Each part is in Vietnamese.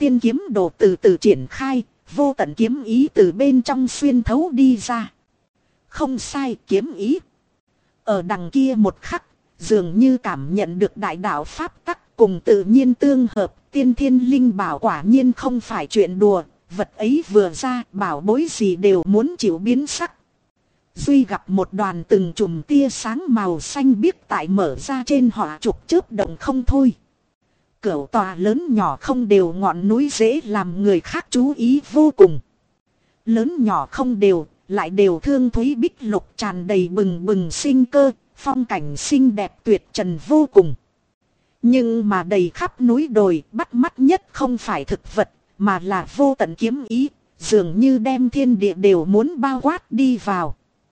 tiên kiếm đồ từ từ triển khai, vô tận kiếm ý từ bên trong xuyên thấu đi ra. Không sai, kiếm ý. Ở đằng kia một khắc, dường như cảm nhận được đại đạo pháp tắc cùng tự nhiên tương hợp, tiên thiên linh bảo quả nhiên không phải chuyện đùa, vật ấy vừa ra, bảo bối gì đều muốn chịu biến sắc. Duy gặp một đoàn từng chùm tia sáng màu xanh biếc tại mở ra trên hỏa trục chớp động không thôi. Cửu tòa lớn nhỏ không đều ngọn núi dễ làm người khác chú ý vô cùng. Lớn nhỏ không đều, lại đều thương thúy bích lục tràn đầy bừng bừng sinh cơ, phong cảnh xinh đẹp tuyệt trần vô cùng. Nhưng mà đầy khắp núi đồi, bắt mắt nhất không phải thực vật, mà là vô tận kiếm ý, dường như đem thiên địa đều muốn bao quát đi vào.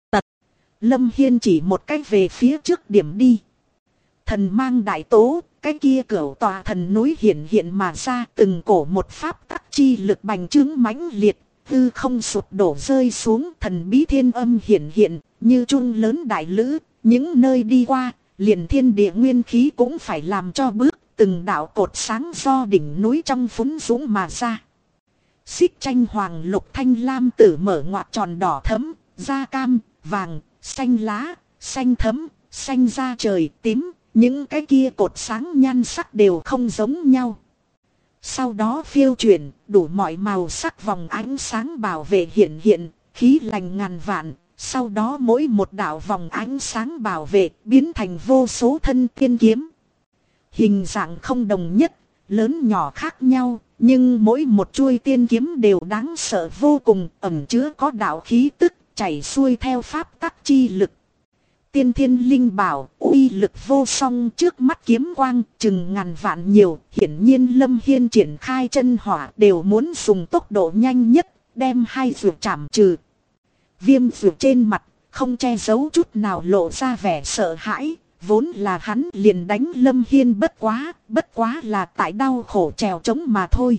Lâm Hiên chỉ một cách về phía trước điểm đi. Thần mang đại tố, cái kia cửu tòa thần núi hiện hiện mà ra, từng cổ một pháp tắc chi lực bành trướng mãnh liệt, hư không sụp đổ rơi xuống, thần bí thiên âm hiện hiện, như chuông lớn đại lữ, những nơi đi qua, liền thiên địa nguyên khí cũng phải làm cho bước, từng đạo cột sáng do đỉnh núi trong phúng dũng mà ra. Xích tranh hoàng lục thanh lam tử mở ngoặt tròn đỏ thẫm, da cam, vàng, xanh lá, xanh thẫm, xanh da trời, tím, những cái kia cột sáng nhan sắc đều không giống nhau. Sau đó phiêu chuyển, đủ mọi màu sắc vòng ánh sáng bảo vệ hiện hiện, khí lành ngàn vạn, sau đó mỗi một đạo vòng ánh sáng bảo vệ biến thành vô số thân tiên kiếm. Hình dạng không đồng nhất, lớn nhỏ khác nhau, nhưng mỗi một chuôi tiên kiếm đều đáng sợ vô cùng, ẩn chứa có đạo khí tức chảy xuôi theo pháp tắc chi lực. Tiên thiên linh bảo, uy lực vô song, trước mắt kiếm quang chừng ngàn vạn nhiều, hiển nhiên Lâm Hiên triển khai chân hỏa đều muốn dùng tốc độ nhanh nhất, đem hai vượt chảm trừ. Viêm vượt trên mặt, không che giấu chút nào lộ ra vẻ sợ hãi, vốn là hắn liền đánh Lâm Hiên bất quá là tại đau khổ trèo trống mà thôi.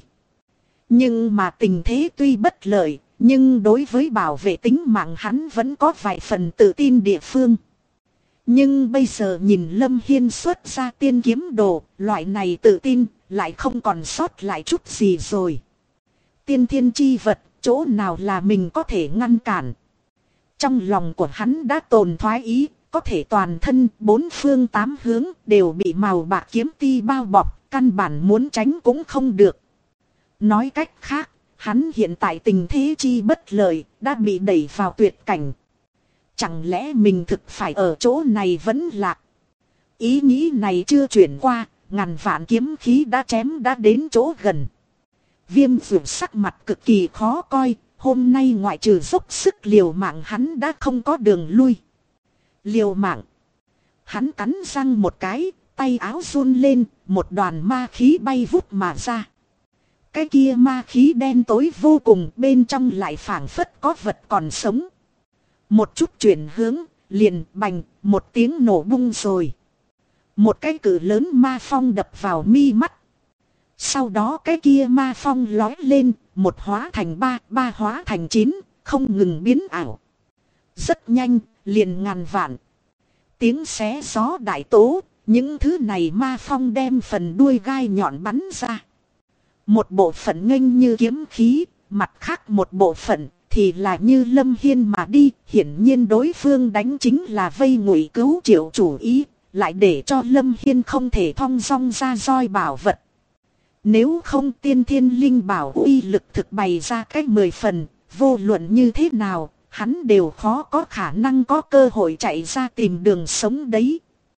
Nhưng mà tình thế tuy bất lợi, nhưng đối với bảo vệ tính mạng hắn vẫn có vài phần tự tin địa phương. Nhưng bây giờ nhìn Lâm Hiên xuất ra tiên kiếm đồ, loại này tự tin, lại không còn sót lại chút gì rồi. Tiên thiên chi vật, chỗ nào là mình có thể ngăn cản. Trong lòng của hắn đã tồn thoái ý, có thể toàn thân, bốn phương tám hướng, đều bị màu bạc kiếm ti bao bọc, căn bản muốn tránh cũng không được. Nói cách khác, hắn hiện tại tình thế chi bất lợi, đã bị đẩy vào tuyệt cảnh. Chẳng lẽ mình thực phải ở chỗ này vẫn lạc? Ý nghĩ này chưa chuyển qua, ngàn vạn kiếm khí đã chém đã đến chỗ gần. Viêm vượt sắc mặt cực kỳ khó coi, hôm nay ngoại trừ dốc sức liều mạng hắn đã không có đường lui. Liều mạng. Hắn cắn răng một cái, tay áo run lên, một đoàn ma khí bay vút mà ra. Cái kia ma khí đen tối vô cùng, bên trong lại phảng phất có vật còn sống. Một chút chuyển hướng, liền bành, một tiếng nổ bung rồi. Một cái cự lớn ma phong đập vào mi mắt. Sau đó cái kia ma phong lói lên, một hóa thành ba hóa thành 9, không ngừng biến ảo. Rất nhanh, liền ngàn vạn. Tiếng xé gió đại tố, những thứ này ma phong đem phần đuôi gai nhọn bắn ra. Một bộ phận nghênh như kiếm khí, mặt khác một bộ phận thì là như Lâm Hiên mà đi. Hiển nhiên đối phương đánh chính là vây ngụy cứu Triệu chủ ý, lại để cho Lâm Hiên không thể thong dong ra roi bảo vật. Nếu không tiên thiên linh bảo uy lực thực bày ra cách 10 phần, vô luận như thế nào, hắn đều khó có khả năng có cơ hội chạy ra tìm đường sống đấy.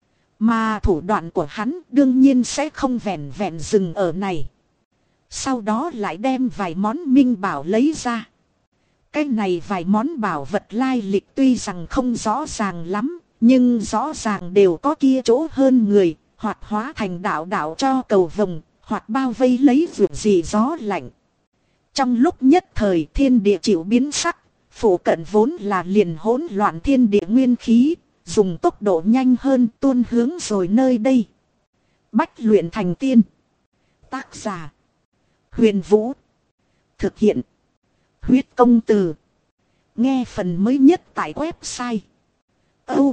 Mà thủ đoạn của hắn đương nhiên sẽ không vẹn vẹn dừng ở này. Sau đó lại đem vài món minh bảo lấy ra. Cái này vài món bảo vật lai lịch tuy rằng không rõ ràng lắm, nhưng rõ ràng đều có kia chỗ hơn người, hoặc hóa thành đạo cho cầu vồng, hoặc bao vây lấy vượt gì gió lạnh. Trong lúc nhất thời thiên địa chịu biến sắc, phủ cận vốn là liền hỗn loạn thiên địa nguyên khí, dùng tốc độ nhanh hơn tuôn hướng rồi nơi đây. Bách luyện thành tiên. Tác giả Huyền Vũ. Thực hiện Huyết Công Từ. Nghe phần mới nhất tại website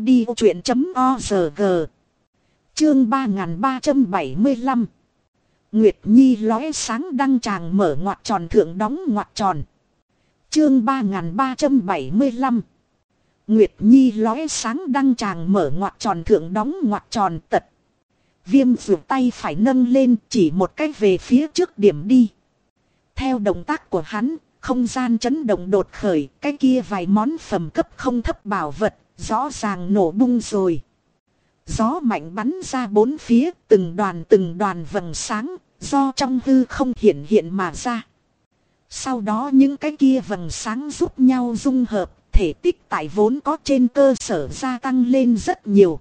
audiochuyện.org. Chương 3375. Nguyệt Nhi lóe sáng đăng tràng mở ngoặc tròn thượng đóng ngoặc tròn. Chương 3375. Nguyệt Nhi lóe sáng đăng tràng mở ngoặc tròn thượng đóng ngoặc tròn tật. Viêm vượt tay phải nâng lên chỉ một cách về phía trước điểm đi. Theo động tác của hắn, không gian chấn động đột khởi, cái kia vài món phẩm cấp không thấp bảo vật, rõ ràng nổ bung rồi. Gió mạnh bắn ra bốn phía, từng đoàn vầng sáng, do trong hư không hiện mà ra. Sau đó những cái kia vầng sáng giúp nhau dung hợp, thể tích tại vốn có trên cơ sở gia tăng lên rất nhiều.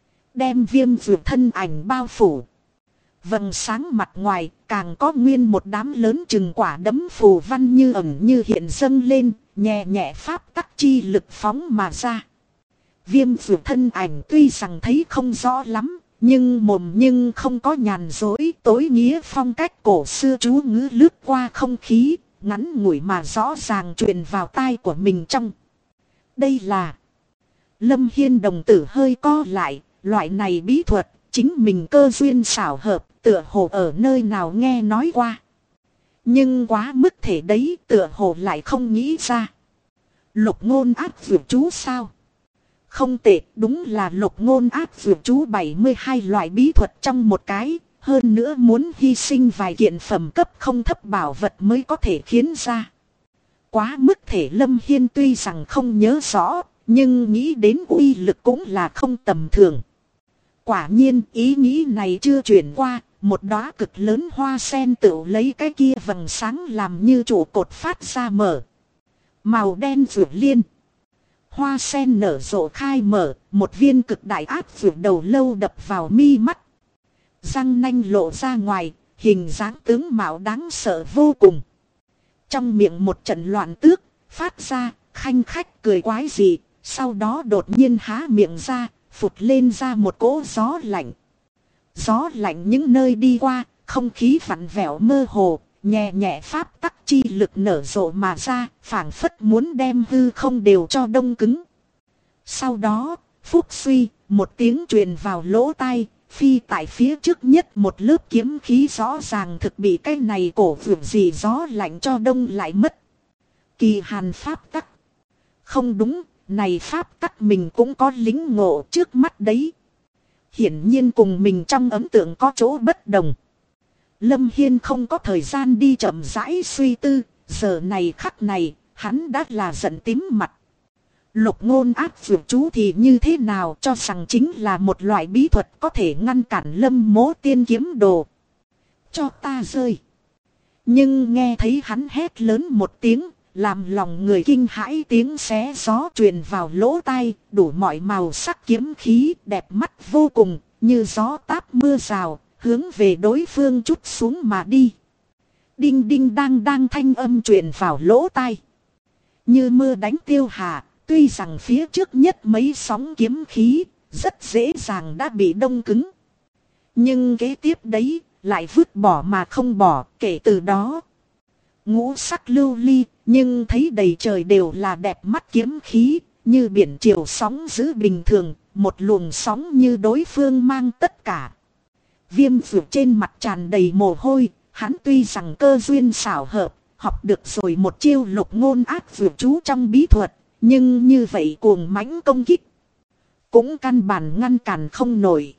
Đem viêm vượt thân ảnh bao phủ. Vầng sáng mặt ngoài càng có nguyên một đám lớn chừng quả đấm phù văn như ẩn như hiện dâng lên, nhẹ nhẹ pháp tắc chi lực phóng mà ra. Viêm vượt thân ảnh tuy rằng thấy không rõ lắm, nhưng mồm nhưng không có nhàn dối, tối nghĩa phong cách cổ xưa chú ngữ lướt qua không khí, ngắn ngủi mà rõ ràng truyền vào tai của mình trong. Đây là Lâm Hiên đồng tử hơi co lại, loại này bí thuật, chính mình cơ duyên xảo hợp, tựa hồ ở nơi nào nghe nói qua. Nhưng quá mức thể đấy tựa hồ lại không nghĩ ra. Lục ngôn ác vượt chú sao? Không tệ, đúng là lục ngôn ác vượt chú 72 loại bí thuật trong một cái. Hơn nữa muốn hy sinh vài kiện phẩm cấp không thấp bảo vật mới có thể khiến ra. Quá mức thể Lâm Hiên tuy rằng không nhớ rõ, nhưng nghĩ đến uy lực cũng là không tầm thường. Quả nhiên ý nghĩ này chưa chuyển qua, một đóa cực lớn hoa sen tự lấy cái kia vầng sáng làm như trụ cột phát ra mở. Màu đen vượt liên. Hoa sen nở rộ khai mở, một viên cực đại ác vượt đầu lâu đập vào mi mắt. Răng nanh lộ ra ngoài, hình dáng tướng mạo đáng sợ vô cùng. Trong miệng một trận loạn tước, phát ra, khanh khách cười quái dị, sau đó đột nhiên há miệng ra, phụt lên ra một cỗ gió lạnh. Gió lạnh những nơi đi qua, không khí vặn vẹo mơ hồ, nhẹ nhẹ pháp tắc chi lực nở rộ mà ra, phảng phất muốn đem hư không đều cho đông cứng. Sau đó, phúc suy, một tiếng truyền vào lỗ tai, phi tại phía trước nhất một lớp kiếm khí rõ ràng thực bị cái này cổ vượt gì gió lạnh cho đông lại mất. Kỳ hàn pháp tắc. Không đúng, này pháp tắc mình cũng có lính ngộ trước mắt đấy. Hiển nhiên cùng mình trong ấn tượng có chỗ bất đồng. Lâm Hiên không có thời gian đi chậm rãi suy tư, giờ này khắc này, hắn đã là giận tím mặt. Lục ngôn ác vượt chú thì như thế nào, cho rằng chính là một loại bí thuật có thể ngăn cản Lâm Mỗ tiên kiếm đồ. Cho ta rơi. Nhưng nghe thấy hắn hét lớn một tiếng, làm lòng người kinh hãi, tiếng xé gió truyền vào lỗ tai, đủ mọi màu sắc kiếm khí đẹp mắt vô cùng, như gió táp mưa rào, hướng về đối phương chút xuống mà đi. Đinh đinh đang thanh âm truyền vào lỗ tai. Như mưa đánh tiêu hà, tuy rằng phía trước nhất mấy sóng kiếm khí, rất dễ dàng đã bị đông cứng. Nhưng kế tiếp đấy, lại vứt bỏ mà không bỏ, kể từ đó. Ngũ sắc lưu ly, nhưng thấy đầy trời đều là đẹp mắt kiếm khí, như biển chiều sóng dữ bình thường, một luồng sóng như đối phương mang tất cả. Viêm vượt trên mặt tràn đầy mồ hôi, hắn tuy rằng cơ duyên xảo hợp, học được rồi một chiêu lục ngôn ác vượt chú trong bí thuật, nhưng như vậy cuồng mãnh công kích, cũng căn bản ngăn cản không nổi.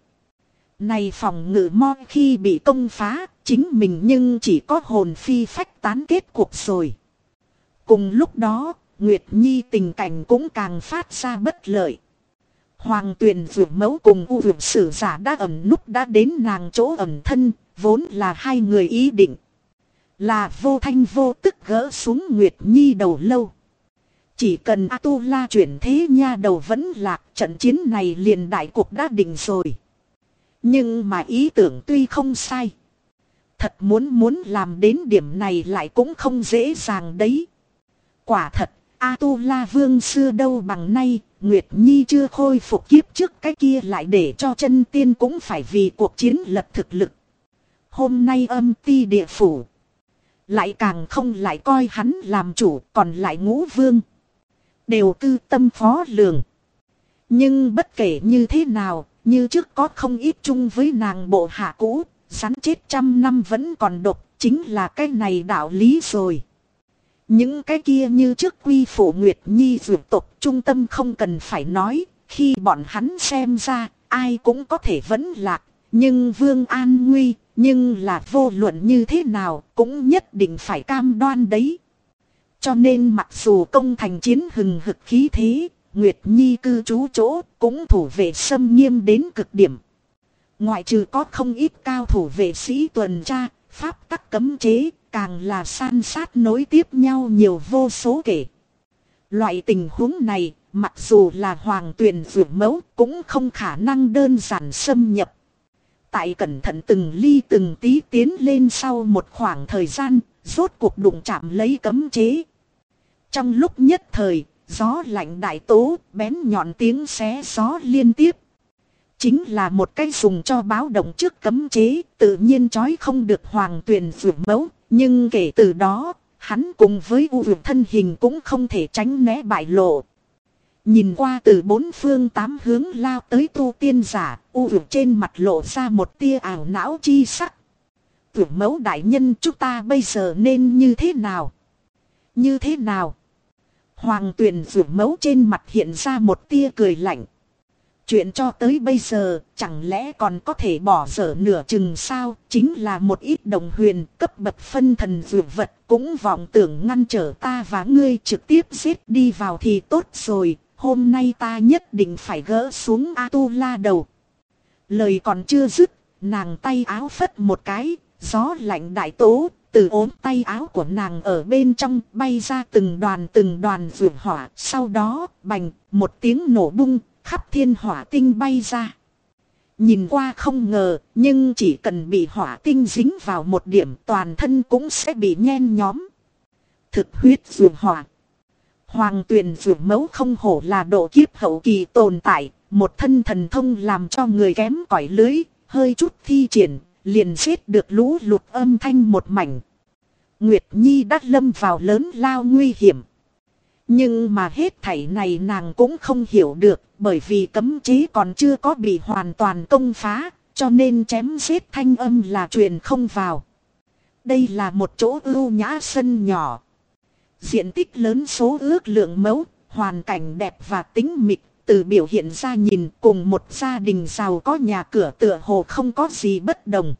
Này phòng ngự mo khi bị công phá, chính mình nhưng chỉ có hồn phi phách tán kết cuộc rồi. Cùng lúc đó, Nguyệt Nhi tình cảnh cũng càng phát ra bất lợi. Hoàng Tuyền Vượt Mẫu cùng U Vượt Sử Giả đã ẩn núp đã đến nàng chỗ ẩn thân, vốn là hai người ý định là vô thanh vô tức gỡ xuống Nguyệt Nhi đầu lâu. Chỉ cần A-tu-la chuyển thế nha đầu vẫn lạc, trận chiến này liền đại cuộc đã định rồi. Nhưng mà ý tưởng tuy không sai, thật muốn làm đến điểm này lại cũng không dễ dàng đấy. Quả thật, A-tu-la vương xưa đâu bằng nay, Nguyệt Nhi chưa khôi phục kiếp trước cái kia lại để cho chân tiên cũng phải vì cuộc chiến lật thực lực. Hôm nay âm ti địa phủ, lại càng không lại coi hắn làm chủ, còn lại ngũ vương đều tư tâm phó lường. Nhưng bất kể như thế nào, như trước có không ít chung với nàng bộ hạ cũ, rắn chết 100 năm vẫn còn độc, chính là cái này đạo lý rồi. Những cái kia như trước quy phủ Nguyệt Nhi dược tộc trung tâm không cần phải nói, khi bọn hắn xem ra, ai cũng có thể vẫn lạc, nhưng Vương an nguy, nhưng là vô luận như thế nào cũng nhất định phải cam đoan đấy. Cho nên mặc dù công thành chiến hừng hực khí thế, Nguyệt Nhi cư trú chỗ cũng thủ vệ xâm nghiêm đến cực điểm. Ngoại trừ có không ít cao thủ vệ sĩ tuần tra, pháp tắc cấm chế, càng là san sát nối tiếp nhau nhiều vô số kể. Loại tình huống này, mặc dù là hoàng tuyền vượt mẫu cũng không khả năng đơn giản xâm nhập. Tại cẩn thận từng ly từng tí tiến lên sau một khoảng thời gian, rốt cuộc đụng chạm lấy cấm chế. Trong lúc nhất thời, gió lạnh đại tố, bén nhọn tiếng xé gió liên tiếp. Chính là một cái dùng cho báo động trước cấm chế, tự nhiên trói không được hoàng tuyền vượt mẫu. Nhưng kể từ đó, hắn cùng với U Vượt thân hình cũng không thể tránh né bại lộ. Nhìn qua từ bốn phương tám hướng lao tới tu tiên giả, U Vượt trên mặt lộ ra một tia ảo não chi sắc. Vượt mẫu đại nhân, chúng ta bây giờ nên như thế nào? Như thế nào? Hoàng tuyền vượt mẫu trên mặt hiện ra một tia cười lạnh. Chuyện cho tới bây giờ, chẳng lẽ còn có thể bỏ dở nửa chừng sao? Chính là một ít đồng huyền cấp bậc phân thần vượt vật cũng vọng tưởng ngăn trở ta và ngươi trực tiếp giết đi vào thì tốt rồi. Hôm nay ta nhất định phải gỡ xuống A-tu-la đầu. Lời còn chưa dứt, nàng tay áo phất một cái, gió lạnh đại tố, từ ốm tay áo của nàng ở bên trong bay ra từng đoàn vượt hỏa. Sau đó, bành, một tiếng nổ bung. Khắp thiên hỏa tinh bay ra. Nhìn qua không ngờ, nhưng chỉ cần bị hỏa tinh dính vào một điểm toàn thân cũng sẽ bị nhen nhóm. Thực huyết dường hỏa. Hoàng tuyền dường mẫu không hổ là độ kiếp hậu kỳ tồn tại, một thân thần thông làm cho người kém cỏi lưới, hơi chút thi triển, liền giết được lũ lụt âm thanh một mảnh. Nguyệt Nhi đã lâm vào lớn lao nguy hiểm. Nhưng mà hết thảy này nàng cũng không hiểu được, bởi vì cấm chế còn chưa có bị hoàn toàn công phá, cho nên chém giết thanh âm là truyền không vào. Đây là một chỗ ưu nhã sân nhỏ. Diện tích lớn số ước lượng mẫu, hoàn cảnh đẹp và tĩnh mịch, từ biểu hiện ra nhìn cùng một gia đình giàu có nhà cửa tựa hồ không có gì bất đồng.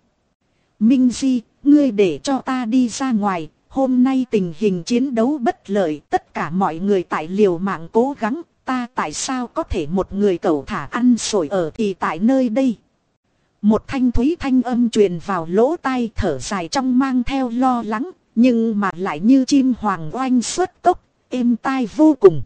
Minh Di, ngươi để cho ta đi ra ngoài. Hôm nay tình hình chiến đấu bất lợi, tất cả mọi người tại liều mạng cố gắng, ta tại sao có thể một người cẩu thả ăn sổi ở thì tại nơi đây. Một thanh thúy thanh âm truyền vào lỗ tai thở dài trong mang theo lo lắng, nhưng mà lại như chim hoàng oanh xuất cốc, êm tai vô cùng.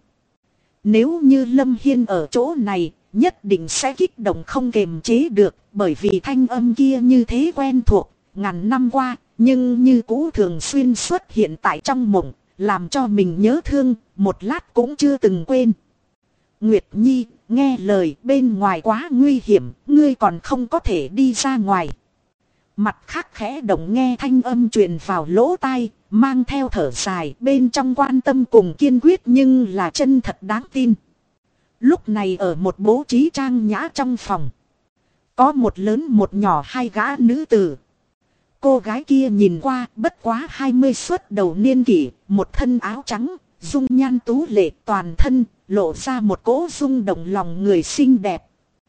Nếu như Lâm Hiên ở chỗ này, nhất định sẽ kích động không kềm chế được, bởi vì thanh âm kia như thế quen thuộc, ngàn năm qua. Nhưng như cũ thường xuyên xuất hiện tại trong mộng, làm cho mình nhớ thương, một lát cũng chưa từng quên. Nguyệt Nhi, nghe lời bên ngoài quá nguy hiểm, ngươi còn không có thể đi ra ngoài. Mặt khác khẽ động nghe thanh âm truyền vào lỗ tai, mang theo thở dài bên trong quan tâm cùng kiên quyết nhưng là chân thật đáng tin. Lúc này ở một bố trí trang nhã trong phòng, có một lớn một nhỏ hai gã nữ tử. Cô gái kia nhìn qua bất quá 20 xuất đầu niên kỷ, một thân áo trắng, dung nhan tú lệ toàn thân, lộ ra một cỗ rung động lòng người xinh đẹp.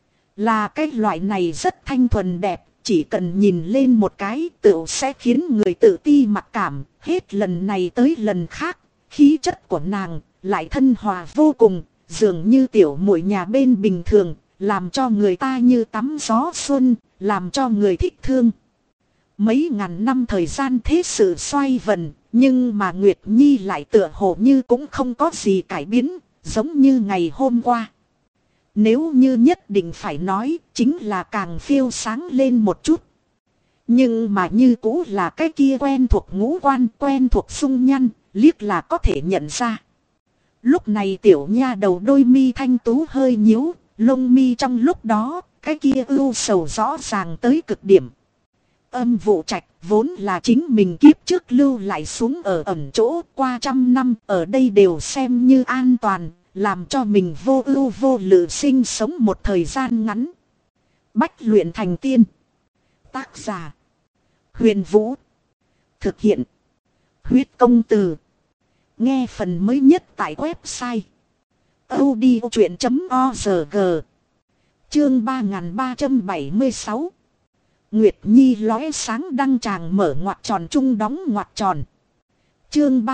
Là cái loại này rất thanh thuần đẹp, chỉ cần nhìn lên một cái tựu sẽ khiến người tự ti mặc cảm, hết lần này tới lần khác, khí chất của nàng lại thân hòa vô cùng, dường như tiểu muội nhà bên bình thường, làm cho người ta như tắm gió xuân, làm cho người thích thương. Mấy ngàn năm thời gian thế sự xoay vần, nhưng mà Nguyệt Nhi lại tựa hồ như cũng không có gì cải biến, giống như ngày hôm qua. Nếu như nhất định phải nói, chính là càng phiêu sáng lên một chút. Nhưng mà như cũ là cái kia quen thuộc ngũ quan, quen thuộc dung nhan, liếc là có thể nhận ra. Lúc này tiểu nha đầu đôi mi thanh tú hơi nhíu, lông mi trong lúc đó, cái kia ưu sầu rõ ràng tới cực điểm. Âm Vụ Trạch vốn là chính mình kiếp trước lưu lại xuống ở ẩn chỗ qua 100 năm ở đây đều xem như an toàn, làm cho mình vô ưu vô lự sinh sống một thời gian ngắn. Bách luyện thành tiên. Tác giả Huyền Vũ. Thực hiện. Huyết công từ. Nghe phần mới nhất tại website audiochuyện.org. Chương 3376. Nguyệt Nhi lóe sáng đăng tràng mở ngoặc tròn trung đóng ngoặc tròn. Chương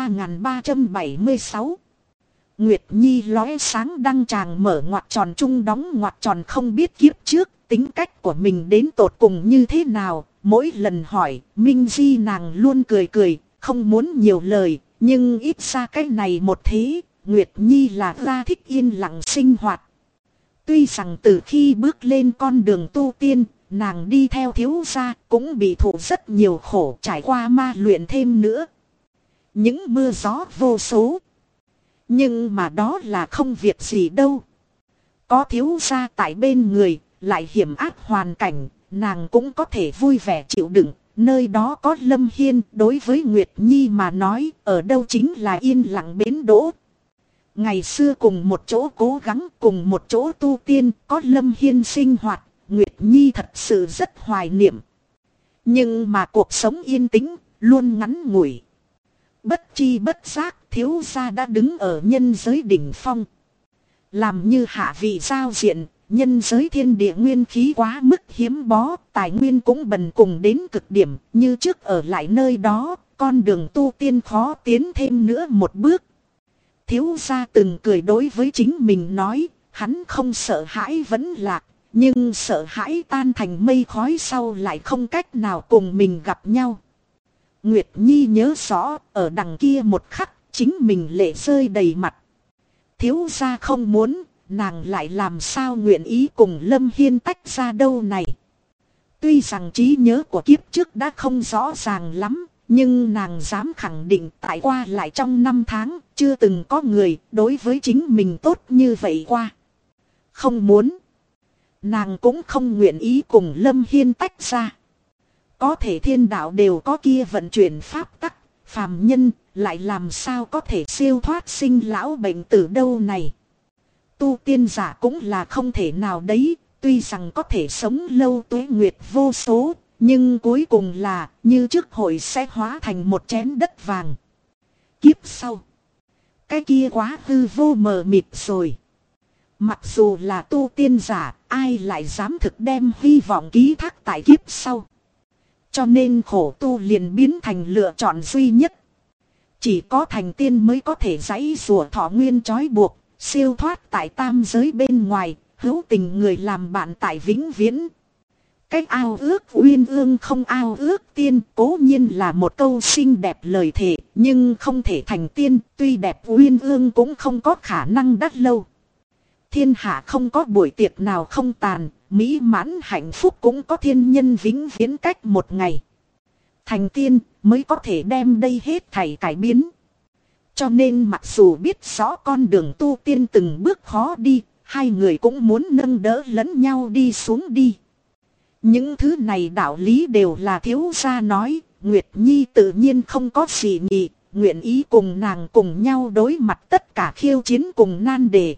3376. Nguyệt Nhi lóe sáng đăng tràng mở ngoặc tròn trung đóng ngoặc tròn, không biết kiếp trước tính cách của mình đến tột cùng như thế nào. Mỗi lần hỏi Minh Di nàng luôn cười cười, không muốn nhiều lời. Nhưng ít ra cái này một thế, Nguyệt Nhi là ra thích yên lặng sinh hoạt. Tuy rằng từ khi bước lên con đường tu tiên, nàng đi theo thiếu gia cũng bị thụ rất nhiều khổ, trải qua ma luyện thêm nữa. Những mưa gió vô số. Nhưng mà đó là không việc gì đâu. Có thiếu gia tại bên người, lại hiểm ác hoàn cảnh, nàng cũng có thể vui vẻ chịu đựng. Nơi đó có Lâm Hiên, đối với Nguyệt Nhi mà nói, ở đâu chính là yên lặng bến đỗ. Ngày xưa cùng một chỗ cố gắng, cùng một chỗ tu tiên, có Lâm Hiên sinh hoạt, Nguyệt Nhi thật sự rất hoài niệm. Nhưng mà cuộc sống yên tĩnh, luôn ngắn ngủi. Bất chi bất giác, thiếu gia đã đứng ở nhân giới đỉnh phong. Làm như hạ vị giao diện, nhân giới thiên địa nguyên khí quá mức hiếm bó, tài nguyên cũng bần cùng đến cực điểm, như trước ở lại nơi đó, con đường tu tiên khó tiến thêm nữa một bước. Thiếu gia từng cười đối với chính mình nói, hắn không sợ hãi vẫn lạc, nhưng sợ hãi tan thành mây khói sau lại không cách nào cùng mình gặp nhau. Nguyệt Nhi nhớ rõ, ở đằng kia một khắc, chính mình lệ rơi đầy mặt. Thiếu gia không muốn, nàng lại làm sao nguyện ý cùng Lâm Hiên tách ra đâu này. Tuy rằng trí nhớ của kiếp trước đã không rõ ràng lắm, nhưng nàng dám khẳng định tại qua lại trong 5 tháng, chưa từng có người đối với chính mình tốt như vậy qua. Không muốn. Nàng cũng không nguyện ý cùng Lâm Hiên tách ra. Có thể thiên đạo đều có kia vận chuyển pháp tắc, phàm nhân lại làm sao có thể siêu thoát sinh lão bệnh tử đâu này. Tu tiên giả cũng là không thể nào đấy, tuy rằng có thể sống lâu tuế nguyệt vô số, nhưng cuối cùng là như trước hội sẽ hóa thành một chén đất vàng. Kiếp sau, cái kia quá hư vô mờ mịt rồi. Mặc dù là tu tiên giả, ai lại dám thực đem hy vọng ký thác tại kiếp sau. Cho nên khổ tu liền biến thành lựa chọn duy nhất. Chỉ có thành tiên mới có thể giãy giụa thọ nguyên trói buộc, siêu thoát tại tam giới bên ngoài, hữu tình người làm bạn tại vĩnh viễn. Cách ao ước uyên ương không ao ước tiên, cố nhiên là một câu xinh đẹp lời thề, nhưng không thể thành tiên, tuy đẹp uyên ương cũng không có khả năng đắt lâu. Thiên hạ không có buổi tiệc nào không tàn, mỹ mãn hạnh phúc cũng có thiên nhân vĩnh viễn cách một ngày. Thành tiên mới có thể đem đây hết thảy cải biến. Cho nên mặc dù biết rõ con đường tu tiên từng bước khó đi, hai người cũng muốn nâng đỡ lẫn nhau đi xuống đi. Những thứ này đạo lý đều là thiếu gia nói, Nguyệt Nhi tự nhiên không có gì nhị, nguyện ý cùng nàng cùng nhau đối mặt tất cả khiêu chiến cùng nan đề.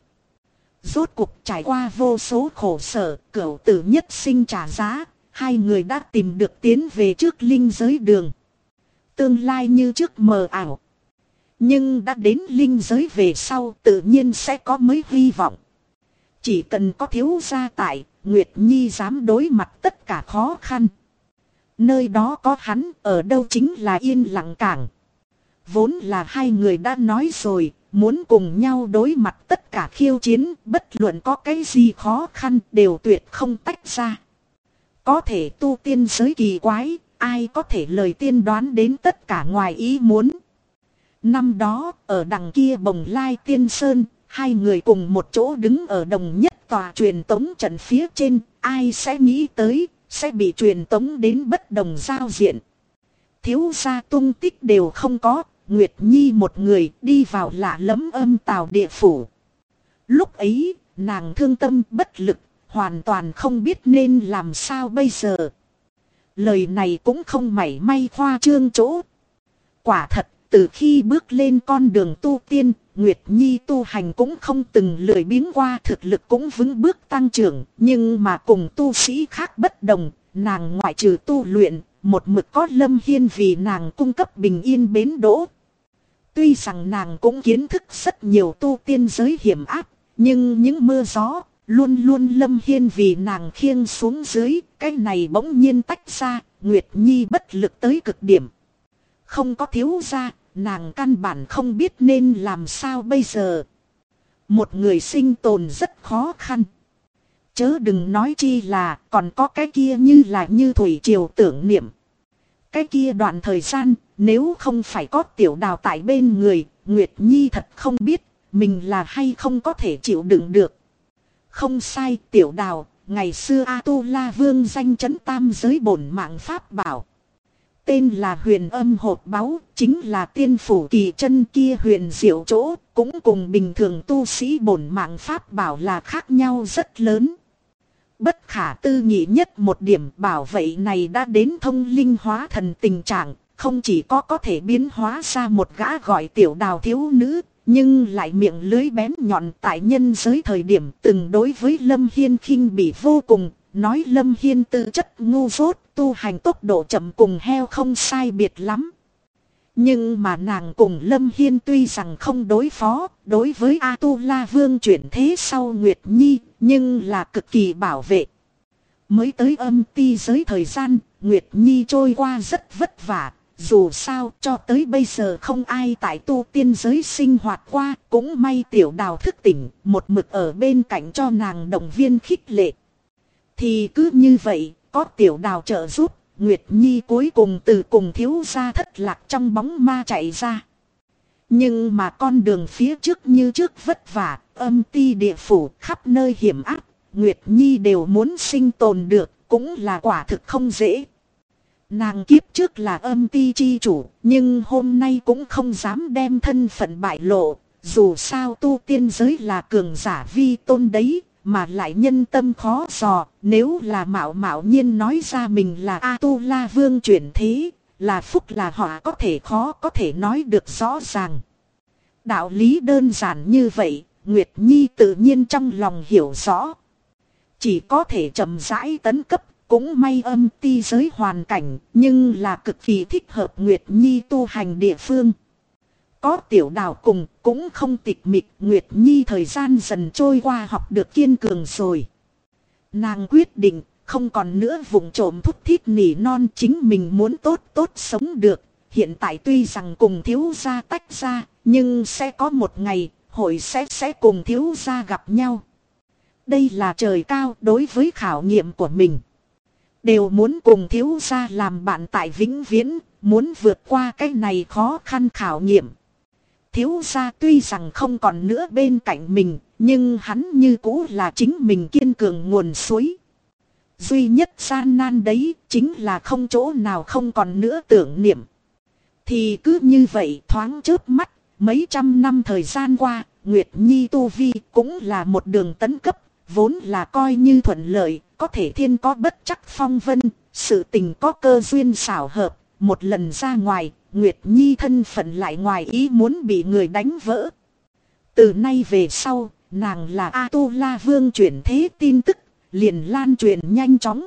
Rốt cuộc trải qua vô số khổ sở, cửu tử nhất sinh trả giá, hai người đã tìm được tiến về trước linh giới đường. Tương lai như trước mờ ảo. Nhưng đã đến linh giới về sau tự nhiên sẽ có mới hy vọng. Chỉ cần có thiếu gia tại, Nguyệt Nhi dám đối mặt tất cả khó khăn. Nơi đó có hắn, ở đâu chính là yên lặng cảng. Vốn là hai người đã nói rồi, muốn cùng nhau đối mặt tất cả khiêu chiến, bất luận có cái gì khó khăn đều tuyệt không tách ra. Có thể tu tiên giới kỳ quái, ai có thể lời tiên đoán đến tất cả ngoài ý muốn. Năm đó, ở đằng kia Bồng Lai Tiên Sơn, hai người cùng một chỗ đứng ở đồng nhất tòa truyền tống trận phía trên, ai sẽ nghĩ tới, sẽ bị truyền tống đến bất đồng giao diện. Thiếu gia tung tích đều không có, Nguyệt Nhi một người đi vào lạ lẫm âm tào địa phủ. Lúc ấy, nàng thương tâm bất lực, hoàn toàn không biết nên làm sao bây giờ. Lời này cũng không mảy may khoa trương chỗ. Quả thật, từ khi bước lên con đường tu tiên, Nguyệt Nhi tu hành cũng không từng lười biếng qua, thực lực cũng vững bước tăng trưởng. Nhưng mà cùng tu sĩ khác bất đồng, nàng ngoại trừ tu luyện, một mực có Lâm Hiên vì nàng cung cấp bình yên bến đỗ. Tuy rằng nàng cũng kiến thức rất nhiều tu tiên giới hiểm áp, nhưng những mưa gió luôn luôn Lâm Hiên vì nàng khiêng xuống dưới. Cái này bỗng nhiên tách ra, Nguyệt Nhi bất lực tới cực điểm. Không có thiếu gia, nàng căn bản không biết nên làm sao bây giờ. Một người sinh tồn rất khó khăn. Chớ đừng nói chi là còn có cái kia như thủy triều tưởng niệm. Cái kia đoạn thời gian, nếu không phải có Tiểu Đào tại bên người, Nguyệt Nhi thật không biết mình là hay không có thể chịu đựng được. Không sai, Tiểu Đào, ngày xưa A-tu-la vương danh chấn tam giới bổn mạng pháp bảo. Tên là Huyền Âm hột báu, chính là tiên phủ kỳ chân kia huyền diệu chỗ, cũng cùng bình thường tu sĩ bổn mạng pháp bảo là khác nhau rất lớn. Bất khả tư nghị nhất một điểm bảo vệ này đã đến thông linh hóa thần tình trạng, không chỉ có thể biến hóa ra một gã gọi Tiểu Đào thiếu nữ, nhưng lại miệng lưới bén nhọn tại nhân giới thời điểm từng đối với Lâm Hiên khinh bỉ vô cùng, nói Lâm Hiên tư chất ngu dốt, tu hành tốc độ chậm cùng heo không sai biệt lắm. Nhưng mà nàng cùng Lâm Hiên tuy rằng không đối phó, đối với A-tu-la vương chuyển thế sau Nguyệt Nhi, nhưng là cực kỳ bảo vệ. Mới tới âm ti giới thời gian, Nguyệt Nhi trôi qua rất vất vả, dù sao cho tới bây giờ không ai tại tu tiên giới sinh hoạt qua, cũng may Tiểu Đào thức tỉnh, một mực ở bên cạnh cho nàng động viên khích lệ. Thì cứ như vậy, có Tiểu Đào trợ giúp, Nguyệt Nhi cuối cùng từ cùng thiếu gia thất lạc trong bóng ma chạy ra. Nhưng mà con đường phía trước như trước vất vả, âm ti địa phủ khắp nơi hiểm áp, Nguyệt Nhi đều muốn sinh tồn được, cũng là quả thực không dễ. Nàng kiếp trước là âm ti chi chủ, nhưng hôm nay cũng không dám đem thân phận bại lộ, dù sao tu tiên giới là cường giả vi tôn đấy. Mà lại nhân tâm khó dò, nếu là mạo mạo nhiên nói ra mình là A-tu-la vương chuyển thế, là phúc là họa có thể khó có thể nói được rõ ràng. Đạo lý đơn giản như vậy, Nguyệt Nhi tự nhiên trong lòng hiểu rõ. Chỉ có thể chậm rãi tấn cấp, cũng may âm ti giới hoàn cảnh, nhưng là cực kỳ thích hợp Nguyệt Nhi tu hành địa phương. Có Tiểu Đào cùng, cũng không tịch mịch, Nguyệt Nhi thời gian dần trôi qua học được kiên cường rồi. Nàng quyết định, không còn nữa vụng trộm thúc thiết nỉ non chính mình muốn tốt tốt sống được. Hiện tại tuy rằng cùng thiếu gia tách ra, nhưng sẽ có một ngày, hội sẽ cùng thiếu gia gặp nhau. Đây là trời cao đối với khảo nghiệm của mình. Đều muốn cùng thiếu gia làm bạn tại vĩnh viễn, muốn vượt qua cái này khó khăn khảo nghiệm. Thiếu gia tuy rằng không còn nữa bên cạnh mình, nhưng hắn như cũ là chính mình kiên cường nguồn suối. Duy nhất gian nan đấy, chính là không chỗ nào không còn nữa tưởng niệm. Thì cứ như vậy thoáng chớp mắt, mấy trăm năm thời gian qua, Nguyệt Nhi tu vi cũng là một đường tấn cấp, vốn là coi như thuận lợi, có thể thiên có bất trắc phong vân, sự tình có cơ duyên xảo hợp, một lần ra ngoài. Nguyệt Nhi thân phận lại ngoài ý muốn bị người đánh vỡ. Từ nay về sau, nàng là A-tu-la vương chuyển thế tin tức, liền lan truyền nhanh chóng.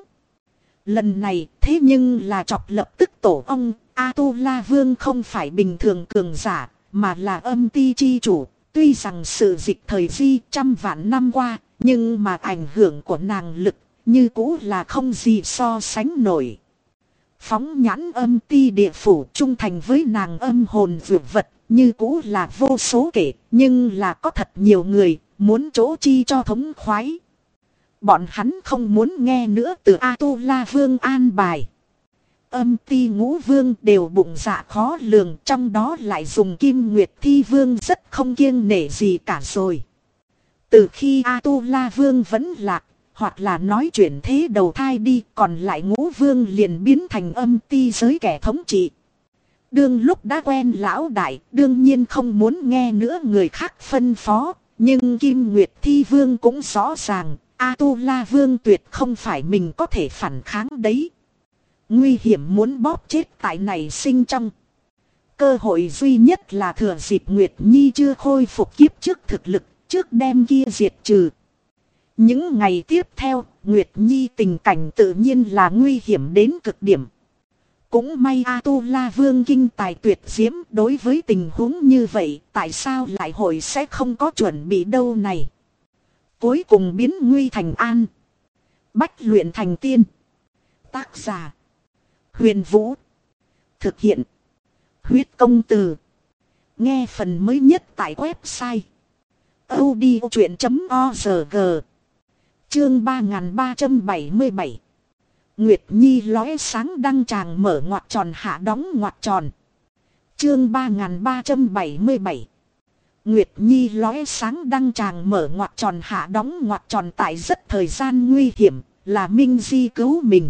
Lần này thế nhưng là chọc lập tức tổ ong, A-tu-la vương không phải bình thường cường giả, mà là âm ti chi chủ. Tuy rằng sự dịch thời di trăm vạn năm qua, nhưng mà ảnh hưởng của nàng lực như cũ là không gì so sánh nổi. Phóng nhãn âm ti địa phủ trung thành với nàng âm hồn vượt vật, như cũ là vô số kể, nhưng là có thật nhiều người, muốn chỗ chi cho thống khoái. Bọn hắn không muốn nghe nữa từ A-tu-la vương an bài. Âm ti ngũ vương đều bụng dạ khó lường, trong đó lại dùng Kim Nguyệt Thi vương rất không kiêng nể gì cả rồi. Từ khi A-tu-la vương vẫn lạc, hoặc là nói chuyển thế đầu thai đi, còn lại ngũ vương liền biến thành âm ti giới kẻ thống trị. Đương lúc đã quen lão đại, đương nhiên không muốn nghe nữa người khác phân phó, nhưng Kim Nguyệt Thi vương cũng rõ ràng, A-tu-la vương tuyệt không phải mình có thể phản kháng đấy. Nguy hiểm muốn bóp chết tại này sinh trong. Cơ hội duy nhất là thừa dịp Nguyệt Nhi chưa khôi phục kiếp trước thực lực, trước đem kia diệt trừ. Những ngày tiếp theo, Nguyệt Nhi tình cảnh tự nhiên là nguy hiểm đến cực điểm. Cũng may A-tu-la vương kinh tài tuyệt diễm, đối với tình huống như vậy, tại sao lại hội sẽ không có chuẩn bị đâu này. Cuối cùng biến nguy thành an. Bách luyện thành tiên. Tác giả: Huyền Vũ. Thực hiện: Huyết Công Từ. Nghe phần mới nhất tại website audiochuyện.org. Chương 3377. Nguyệt Nhi lóe sáng đăng tràng mở ngoặc tròn hạ đóng ngoặc tròn. Chương 3377. Nguyệt Nhi lóe sáng đăng tràng mở ngoặc tròn hạ đóng ngoặc tròn tại rất thời gian nguy hiểm, là Minh Di cứu mình.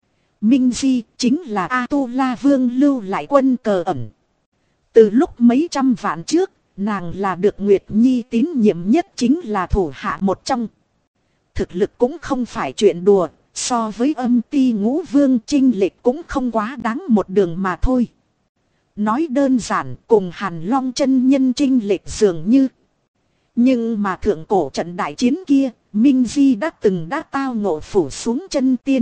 Minh Di chính là A-tu-la vương lưu lại quân cờ ẩn. Từ lúc mấy trăm vạn trước, nàng là được Nguyệt Nhi tín nhiệm nhất, chính là thủ hạ một trong. Thực lực cũng không phải chuyện đùa, so với Âm Ti Ngũ Vương chênh lệch cũng không quá đáng một đường mà thôi. Nói đơn giản, cùng Hàn Long chân nhân chênh lệch dường như. Nhưng mà thượng cổ trận đại chiến kia, Minh Di đã tao ngộ phủ xuống chân tiên.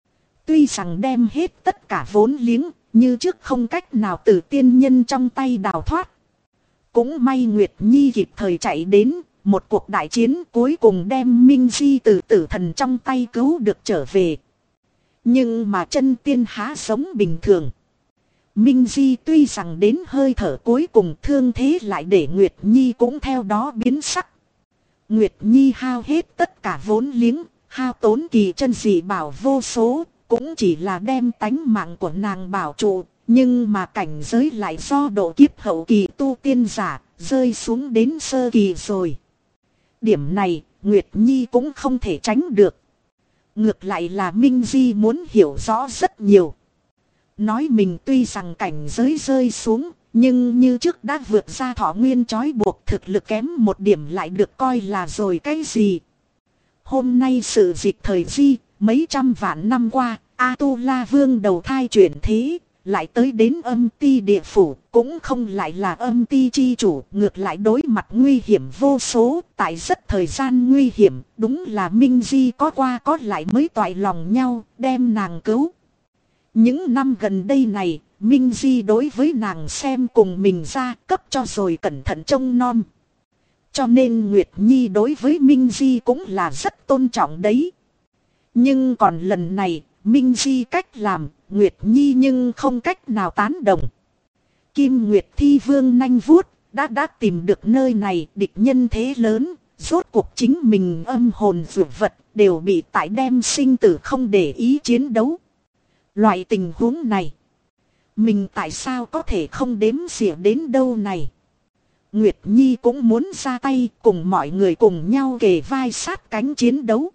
Tuy rằng đem hết tất cả vốn liếng, như trước không cách nào từ tiên nhân trong tay đào thoát. Cũng may Nguyệt Nhi kịp thời chạy đến, một cuộc đại chiến cuối cùng đem Minh Di từ tử thần trong tay cứu được trở về. Nhưng mà chân tiên há sống bình thường. Minh Di tuy rằng đến hơi thở cuối cùng, thương thế lại để Nguyệt Nhi cũng theo đó biến sắc. Nguyệt Nhi hao hết tất cả vốn liếng, hao tốn kỳ chân dị bảo vô số, cũng chỉ là đem tánh mạng của nàng bảo trụ. Nhưng mà cảnh giới lại do độ kiếp hậu kỳ tu tiên giả, rơi xuống đến sơ kỳ rồi. Điểm này, Nguyệt Nhi cũng không thể tránh được. Ngược lại là Minh Di muốn hiểu rõ rất nhiều. Nói mình tuy rằng cảnh giới rơi xuống, nhưng như trước đã vượt ra thọ nguyên trói buộc, thực lực kém một điểm lại được coi là rồi cái gì. Hôm nay sự dịch thời di, mấy trăm vạn năm qua, A-tu-la vương đầu thai chuyển thế, lại tới đến Âm Ti địa phủ, cũng không lại là Âm Ti chi chủ, ngược lại đối mặt nguy hiểm vô số, tại rất thời gian nguy hiểm, đúng là Minh Di có qua có lại mới toại lòng nhau, đem nàng cứu. Những năm gần đây này, Minh Di đối với nàng xem cùng mình ra cấp cho rồi cẩn thận trông nom. Cho nên Nguyệt Nhi đối với Minh Di cũng là rất tôn trọng đấy. Nhưng còn lần này, Minh Di cách làm, Nguyệt Nhi nhưng không cách nào tán đồng. Kim Nguyệt Thi Vương nanh vuốt, đã tìm được nơi này, địch nhân thế lớn, rốt cuộc chính mình âm hồn dược vật, đều bị tại đem sinh tử không để ý chiến đấu. Loại tình huống này, mình tại sao có thể không đếm xỉa đến đâu này. Nguyệt Nhi cũng muốn ra tay cùng mọi người cùng nhau kề vai sát cánh chiến đấu.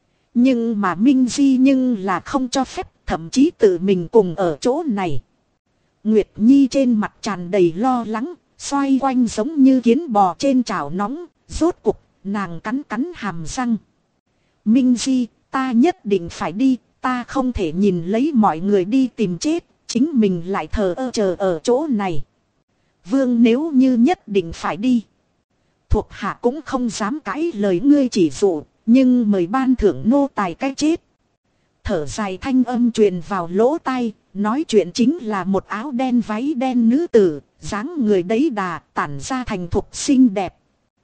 Nhưng mà Minh Di nhưng là không cho phép, thậm chí tự mình cùng ở chỗ này. Nguyệt Nhi trên mặt tràn đầy lo lắng, xoay quanh giống như kiến bò trên chảo nóng, rốt cục, nàng cắn hàm răng. Minh Di, ta nhất định phải đi, ta không thể nhìn lấy mọi người đi tìm chết, chính mình lại thờ ơ chờ ở chỗ này. Vương nếu như nhất định phải đi, thuộc hạ cũng không dám cãi lời ngươi chỉ dụ, nhưng mời ban thưởng nô tài cái chết. Thở dài thanh âm truyền vào lỗ tai, nói chuyện chính là một áo đen váy đen nữ tử, dáng người đấy đà, tản ra thành thục xinh đẹp.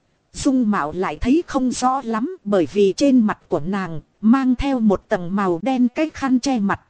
Dung mạo lại thấy không rõ lắm, bởi vì trên mặt của nàng mang theo một tầng màu đen cái khăn che mặt.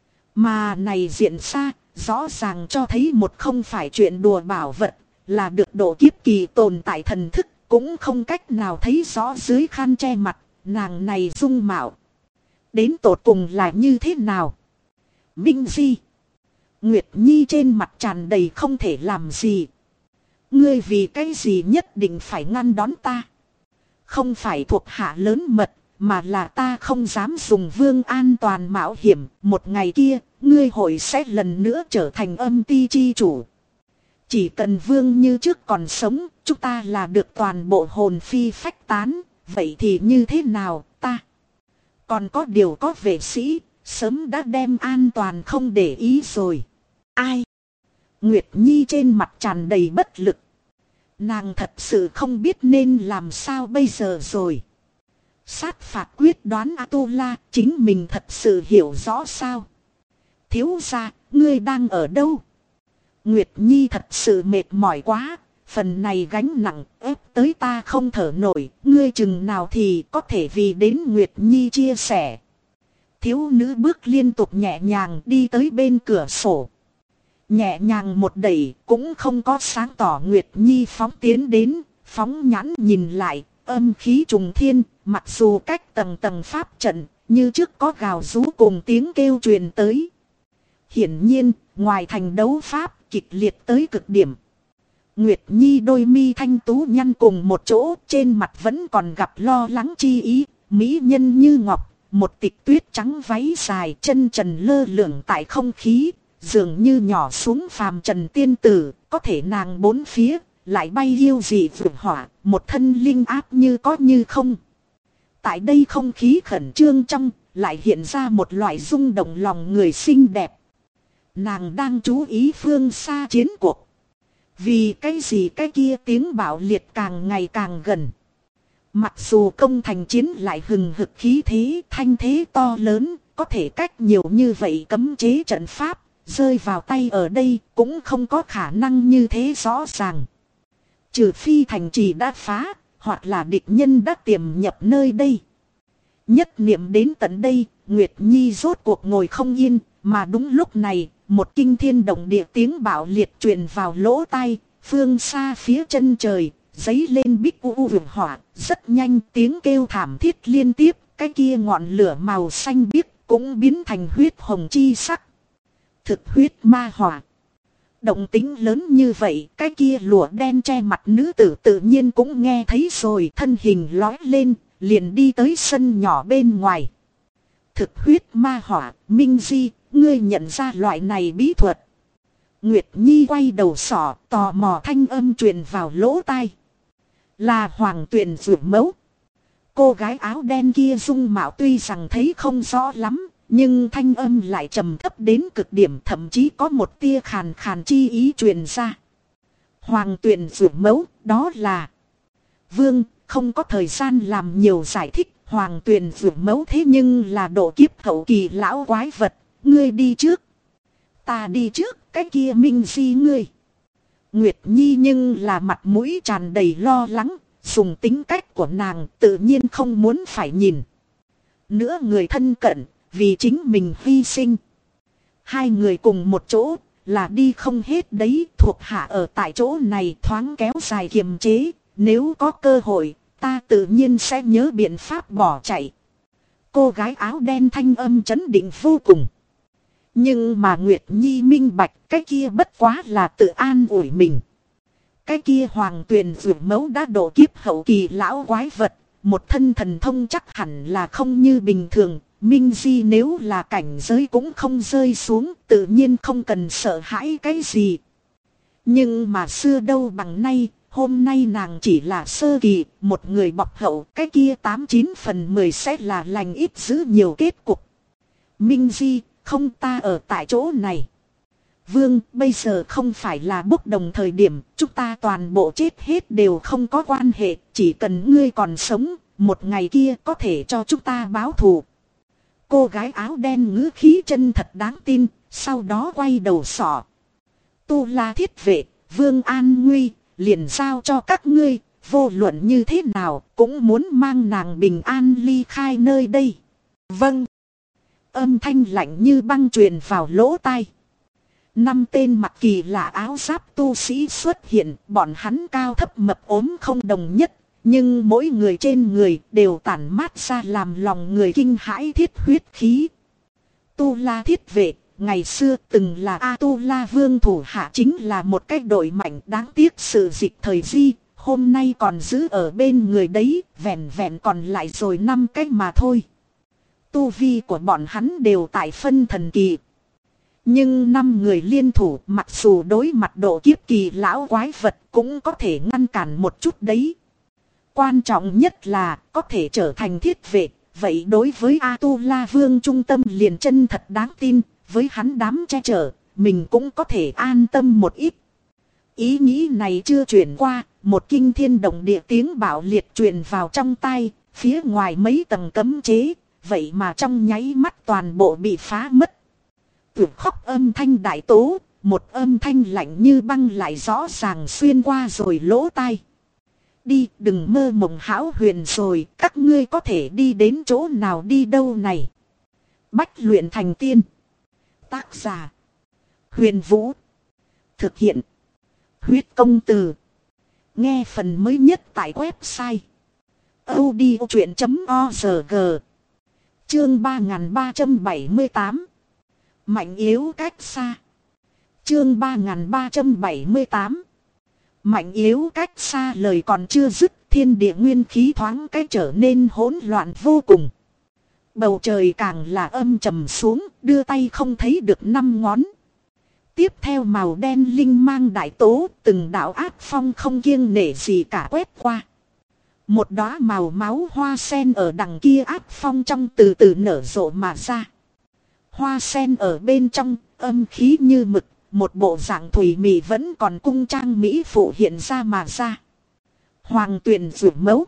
Mà này diện xa, rõ ràng cho thấy một không phải chuyện đùa bảo vật, là được độ kiếp kỳ tồn tại thần thức, cũng không cách nào thấy rõ dưới khăn che mặt, nàng này dung mạo đến tột cùng là như thế nào. Minh Di, Nguyệt Nhi trên mặt tràn đầy không thể làm gì. Ngươi vì cái gì nhất định phải ngăn đón ta? Không phải thuộc hạ lớn mật, mà là ta không dám dùng vương an toàn mạo hiểm. Một ngày kia, ngươi hội sẽ lần nữa trở thành Âm Ti chi chủ. Chỉ cần vương như trước còn sống, chúng ta là được toàn bộ hồn phi phách tán. Vậy thì như thế nào ta? Còn có điều có vệ sĩ, sớm đã đem an toàn không để ý rồi. Ai? Nguyệt Nhi trên mặt tràn đầy bất lực. Nàng thật sự không biết nên làm sao bây giờ rồi. Sát phạt quyết đoán A-tu-la, chính mình thật sự hiểu rõ sao? Thiếu gia, ngươi đang ở đâu? Nguyệt Nhi thật sự mệt mỏi quá, phần này gánh nặng ép tới ta không thở nổi, ngươi chừng nào thì có thể vì đến Nguyệt Nhi chia sẻ. Thiếu nữ bước liên tục nhẹ nhàng đi tới bên cửa sổ. Nhẹ nhàng một đẩy cũng không có sáng tỏ. Nguyệt Nhi phóng tiến đến, phóng nhãn nhìn lại, âm khí trùng thiên, mặc dù cách tầng tầng pháp trận, như trước có gào rú cùng tiếng kêu truyền tới. Hiển nhiên, ngoài thành đấu pháp kịch liệt tới cực điểm. Nguyệt Nhi đôi mi thanh tú nhăn cùng một chỗ, trên mặt vẫn còn gặp lo lắng chi ý, mỹ nhân như ngọc, một tịch tuyết trắng váy dài chân trần lơ lửng tại không khí, dường như nhỏ xuống phàm trần tiên tử, có thể nàng bốn phía, lại bay yêu dị vượng hỏa, một thân linh áp như có như không. Tại đây không khí khẩn trương trong, lại hiện ra một loại rung động lòng người xinh đẹp. Nàng đang chú ý phương xa chiến cuộc. Vì cái gì cái kia tiếng bạo liệt càng ngày càng gần. Mặc dù công thành chiến lại hừng hực khí thế, thanh thế to lớn, có thể cách nhiều như vậy cấm chế trận pháp, rơi vào tay ở đây cũng không có khả năng như thế rõ ràng. Trừ phi thành trì đã phá, hoặc là địch nhân đã tiềm nhập nơi đây. Nhất niệm đến tận đây, Nguyệt Nhi rốt cuộc ngồi không yên, mà đúng lúc này, một kinh thiên động địa tiếng bạo liệt truyền vào lỗ tai, phương xa phía chân trời, giấy lên bích u vượng hỏa, rất nhanh tiếng kêu thảm thiết liên tiếp, cái kia ngọn lửa màu xanh biếc cũng biến thành huyết hồng chi sắc. Thực huyết ma hỏa. Động tính lớn như vậy, cái kia lụa đen che mặt nữ tử tự nhiên cũng nghe thấy rồi, thân hình lói lên, liền đi tới sân nhỏ bên ngoài. Thực huyết ma hỏa, Minh Di, ngươi nhận ra loại này bí thuật. Nguyệt Nhi quay đầu sỏ, tò mò thanh âm truyền vào lỗ tai. Là Hoàng Tuyền Dược Mẫu. Cô gái áo đen kia dung mạo tuy rằng thấy không rõ lắm, nhưng thanh âm lại trầm thấp đến cực điểm, thậm chí có một tia khàn khàn chi ý truyền ra. Hoàng Tuyền Dược Mẫu, đó là... Vương, không có thời gian làm nhiều giải thích. Hoàng Tuyền Dược Mẫu thế nhưng là độ kiếp hậu kỳ lão quái vật. Ngươi đi trước. Ta đi trước, cái kia Minh Di ngươi. Nguyệt Nhi nhưng là mặt mũi tràn đầy lo lắng, dùng tính cách của nàng tự nhiên không muốn phải nhìn. Nữa người thân cận, vì chính mình hy sinh. Hai người cùng một chỗ, là đi không hết đấy, thuộc hạ ở tại chỗ này thoáng kéo dài kiềm chế, nếu có cơ hội, ta tự nhiên sẽ nhớ biện pháp bỏ chạy. Cô gái áo đen thanh âm trấn định vô cùng. Nhưng mà Nguyệt Nhi minh bạch, cái kia bất quá là tự an ủi mình. Cái kia Hoàng Tuyền Dược Mẫu đã độ kiếp hậu kỳ lão quái vật, một thân thần thông chắc hẳn là không như bình thường. Minh Di nếu là cảnh giới cũng không rơi xuống, tự nhiên không cần sợ hãi cái gì. Nhưng mà xưa đâu bằng nay, hôm nay nàng chỉ là sơ kỳ, một người bọc hậu, cái kia 89 phần 10 sẽ là lành ít giữ nhiều kết cục. Minh Di, không, ta ở tại chỗ này. Vương, bây giờ không phải là bốc đồng thời điểm, chúng ta toàn bộ chết hết đều không có quan hệ, chỉ cần ngươi còn sống, một ngày kia có thể cho chúng ta báo thù. Cô gái áo đen ngữ khí chân thật đáng tin, sau đó quay đầu sỏ. Tu La Thiết Vệ, Vương an nguy, liền giao cho các ngươi, vô luận như thế nào cũng muốn mang nàng bình an ly khai nơi đây. Vâng. Âm thanh lạnh như băng truyền vào lỗ tai. 5 tên mặc kỳ lạ áo giáp tu sĩ xuất hiện, bọn hắn cao thấp mập ốm không đồng nhất, nhưng mỗi người trên người đều tản mát ra làm lòng người kinh hãi thiết huyết khí. Tu La Thiết Vệ, ngày xưa từng là A Tu La Vương thủ hạ, chính là một cái đội mạnh, đáng tiếc sự dịch thời di, hôm nay còn giữ ở bên người đấy, vẹn vẹn còn lại rồi 5 cái mà thôi. Tu vi của bọn hắn đều tại phân thần kỳ. Nhưng 5 người liên thủ, mặc dù đối mặt độ kiếp kỳ lão quái vật cũng có thể ngăn cản một chút đấy. Quan trọng nhất là có thể trở thành thiết vệ, vậy đối với A Tu La Vương trung tâm liền chân thật đáng tin, với hắn đám che chở, mình cũng có thể an tâm một ít. Ý nghĩ này chưa chuyển qua, một kinh thiên động địa tiếng bạo liệt truyền vào trong tai, phía ngoài mấy tầng cấm chế, vậy mà trong nháy mắt toàn bộ bị phá mất. tuyệt khóc âm thanh đại tố, một âm thanh lạnh như băng lại rõ ràng xuyên qua rồi lỗ tai. Đi, đừng mơ mộng hão huyền rồi, các ngươi có thể đi đến chỗ nào đi đâu này. Bách luyện thành tiên. Tác giả: Huyền Vũ. Thực hiện: Huyết Công Từ. Nghe phần mới nhất tại website audiochuyện.org. Chương 3378. Mạnh yếu cách xa. Chương 3378. Mạnh yếu cách xa, lời còn chưa dứt, thiên địa nguyên khí thoáng cái trở nên hỗn loạn vô cùng. Bầu trời càng là âm trầm xuống, đưa tay không thấy được 5 ngón. Tiếp theo màu đen linh mang đại tố, từng đạo ác phong không kiêng nể gì cả quét qua. Một đóa màu máu hoa sen ở đằng kia ác phong trong từ từ nở rộ mà ra. Hoa sen ở bên trong, âm khí như mực, một bộ dạng thủy mị vẫn còn cung trang mỹ phụ hiện ra mà ra. Hoàng Tuyền rủ mẫu.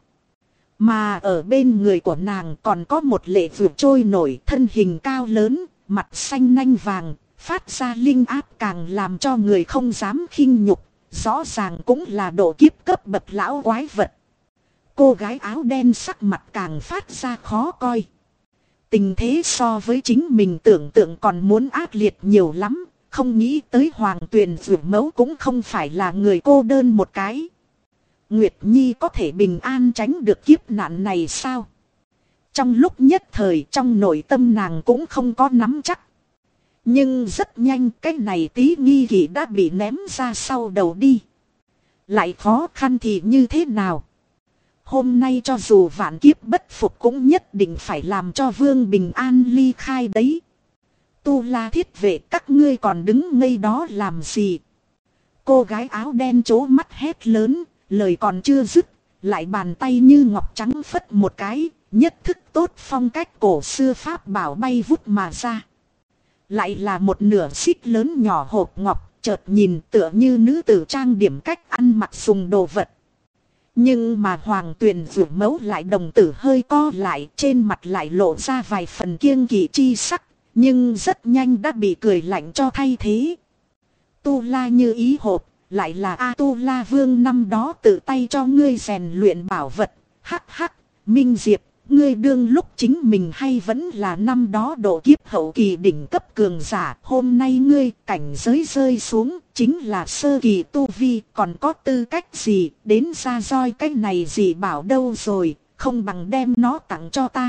Mà ở bên người của nàng còn có một lệ vượt trôi nổi, thân hình cao lớn, mặt xanh nanh vàng, phát ra linh áp càng làm cho người không dám khinh nhục, rõ ràng cũng là độ kiếp cấp bậc lão quái vật. Cô gái áo đen sắc mặt càng phát ra khó coi. Tình thế so với chính mình tưởng tượng còn muốn ác liệt nhiều lắm, không nghĩ tới Hoàng Tuyền rủ mẫu cũng không phải là người cô đơn một cái. Nguyệt Nhi có thể bình an tránh được kiếp nạn này sao? Trong lúc nhất thời trong nội tâm nàng cũng không có nắm chắc. Nhưng rất nhanh cái này tí nghi kỵ đã bị ném ra sau đầu đi. Lại khó khăn thì như thế nào? Hôm nay cho dù vạn kiếp bất phục cũng nhất định phải làm cho Vương bình an ly khai đấy. Tu La Thiết Vệ, các ngươi còn đứng ngây đó làm gì? Cô gái áo đen trố mắt hét lớn, lời còn chưa dứt, lại bàn tay như ngọc trắng phất một cái, nhất thức tốt phong cách cổ xưa pháp bảo bay vút mà ra. Lại là một nửa xích lớn nhỏ hộp ngọc, chợt nhìn tựa như nữ tử trang điểm cách ăn mặc dùng đồ vật. Nhưng mà Hoàng Tuyền rủ mẫu lại đồng tử hơi co lại, trên mặt lại lộ ra vài phần kiêng kỵ chi sắc, nhưng rất nhanh đã bị cười lạnh cho thay thế. Tu La như ý hộp, lại là A Tu La Vương năm đó tự tay cho ngươi rèn luyện bảo vật. Hắc hắc, Minh Diệp, ngươi đương lúc chính mình hay vẫn là năm đó độ kiếp hậu kỳ đỉnh cấp cường giả. Hôm nay ngươi cảnh giới rơi xuống, chính là sơ kỳ tu vi, còn có tư cách gì đến ra roi cái này gì bảo đâu rồi, không bằng đem nó tặng cho ta.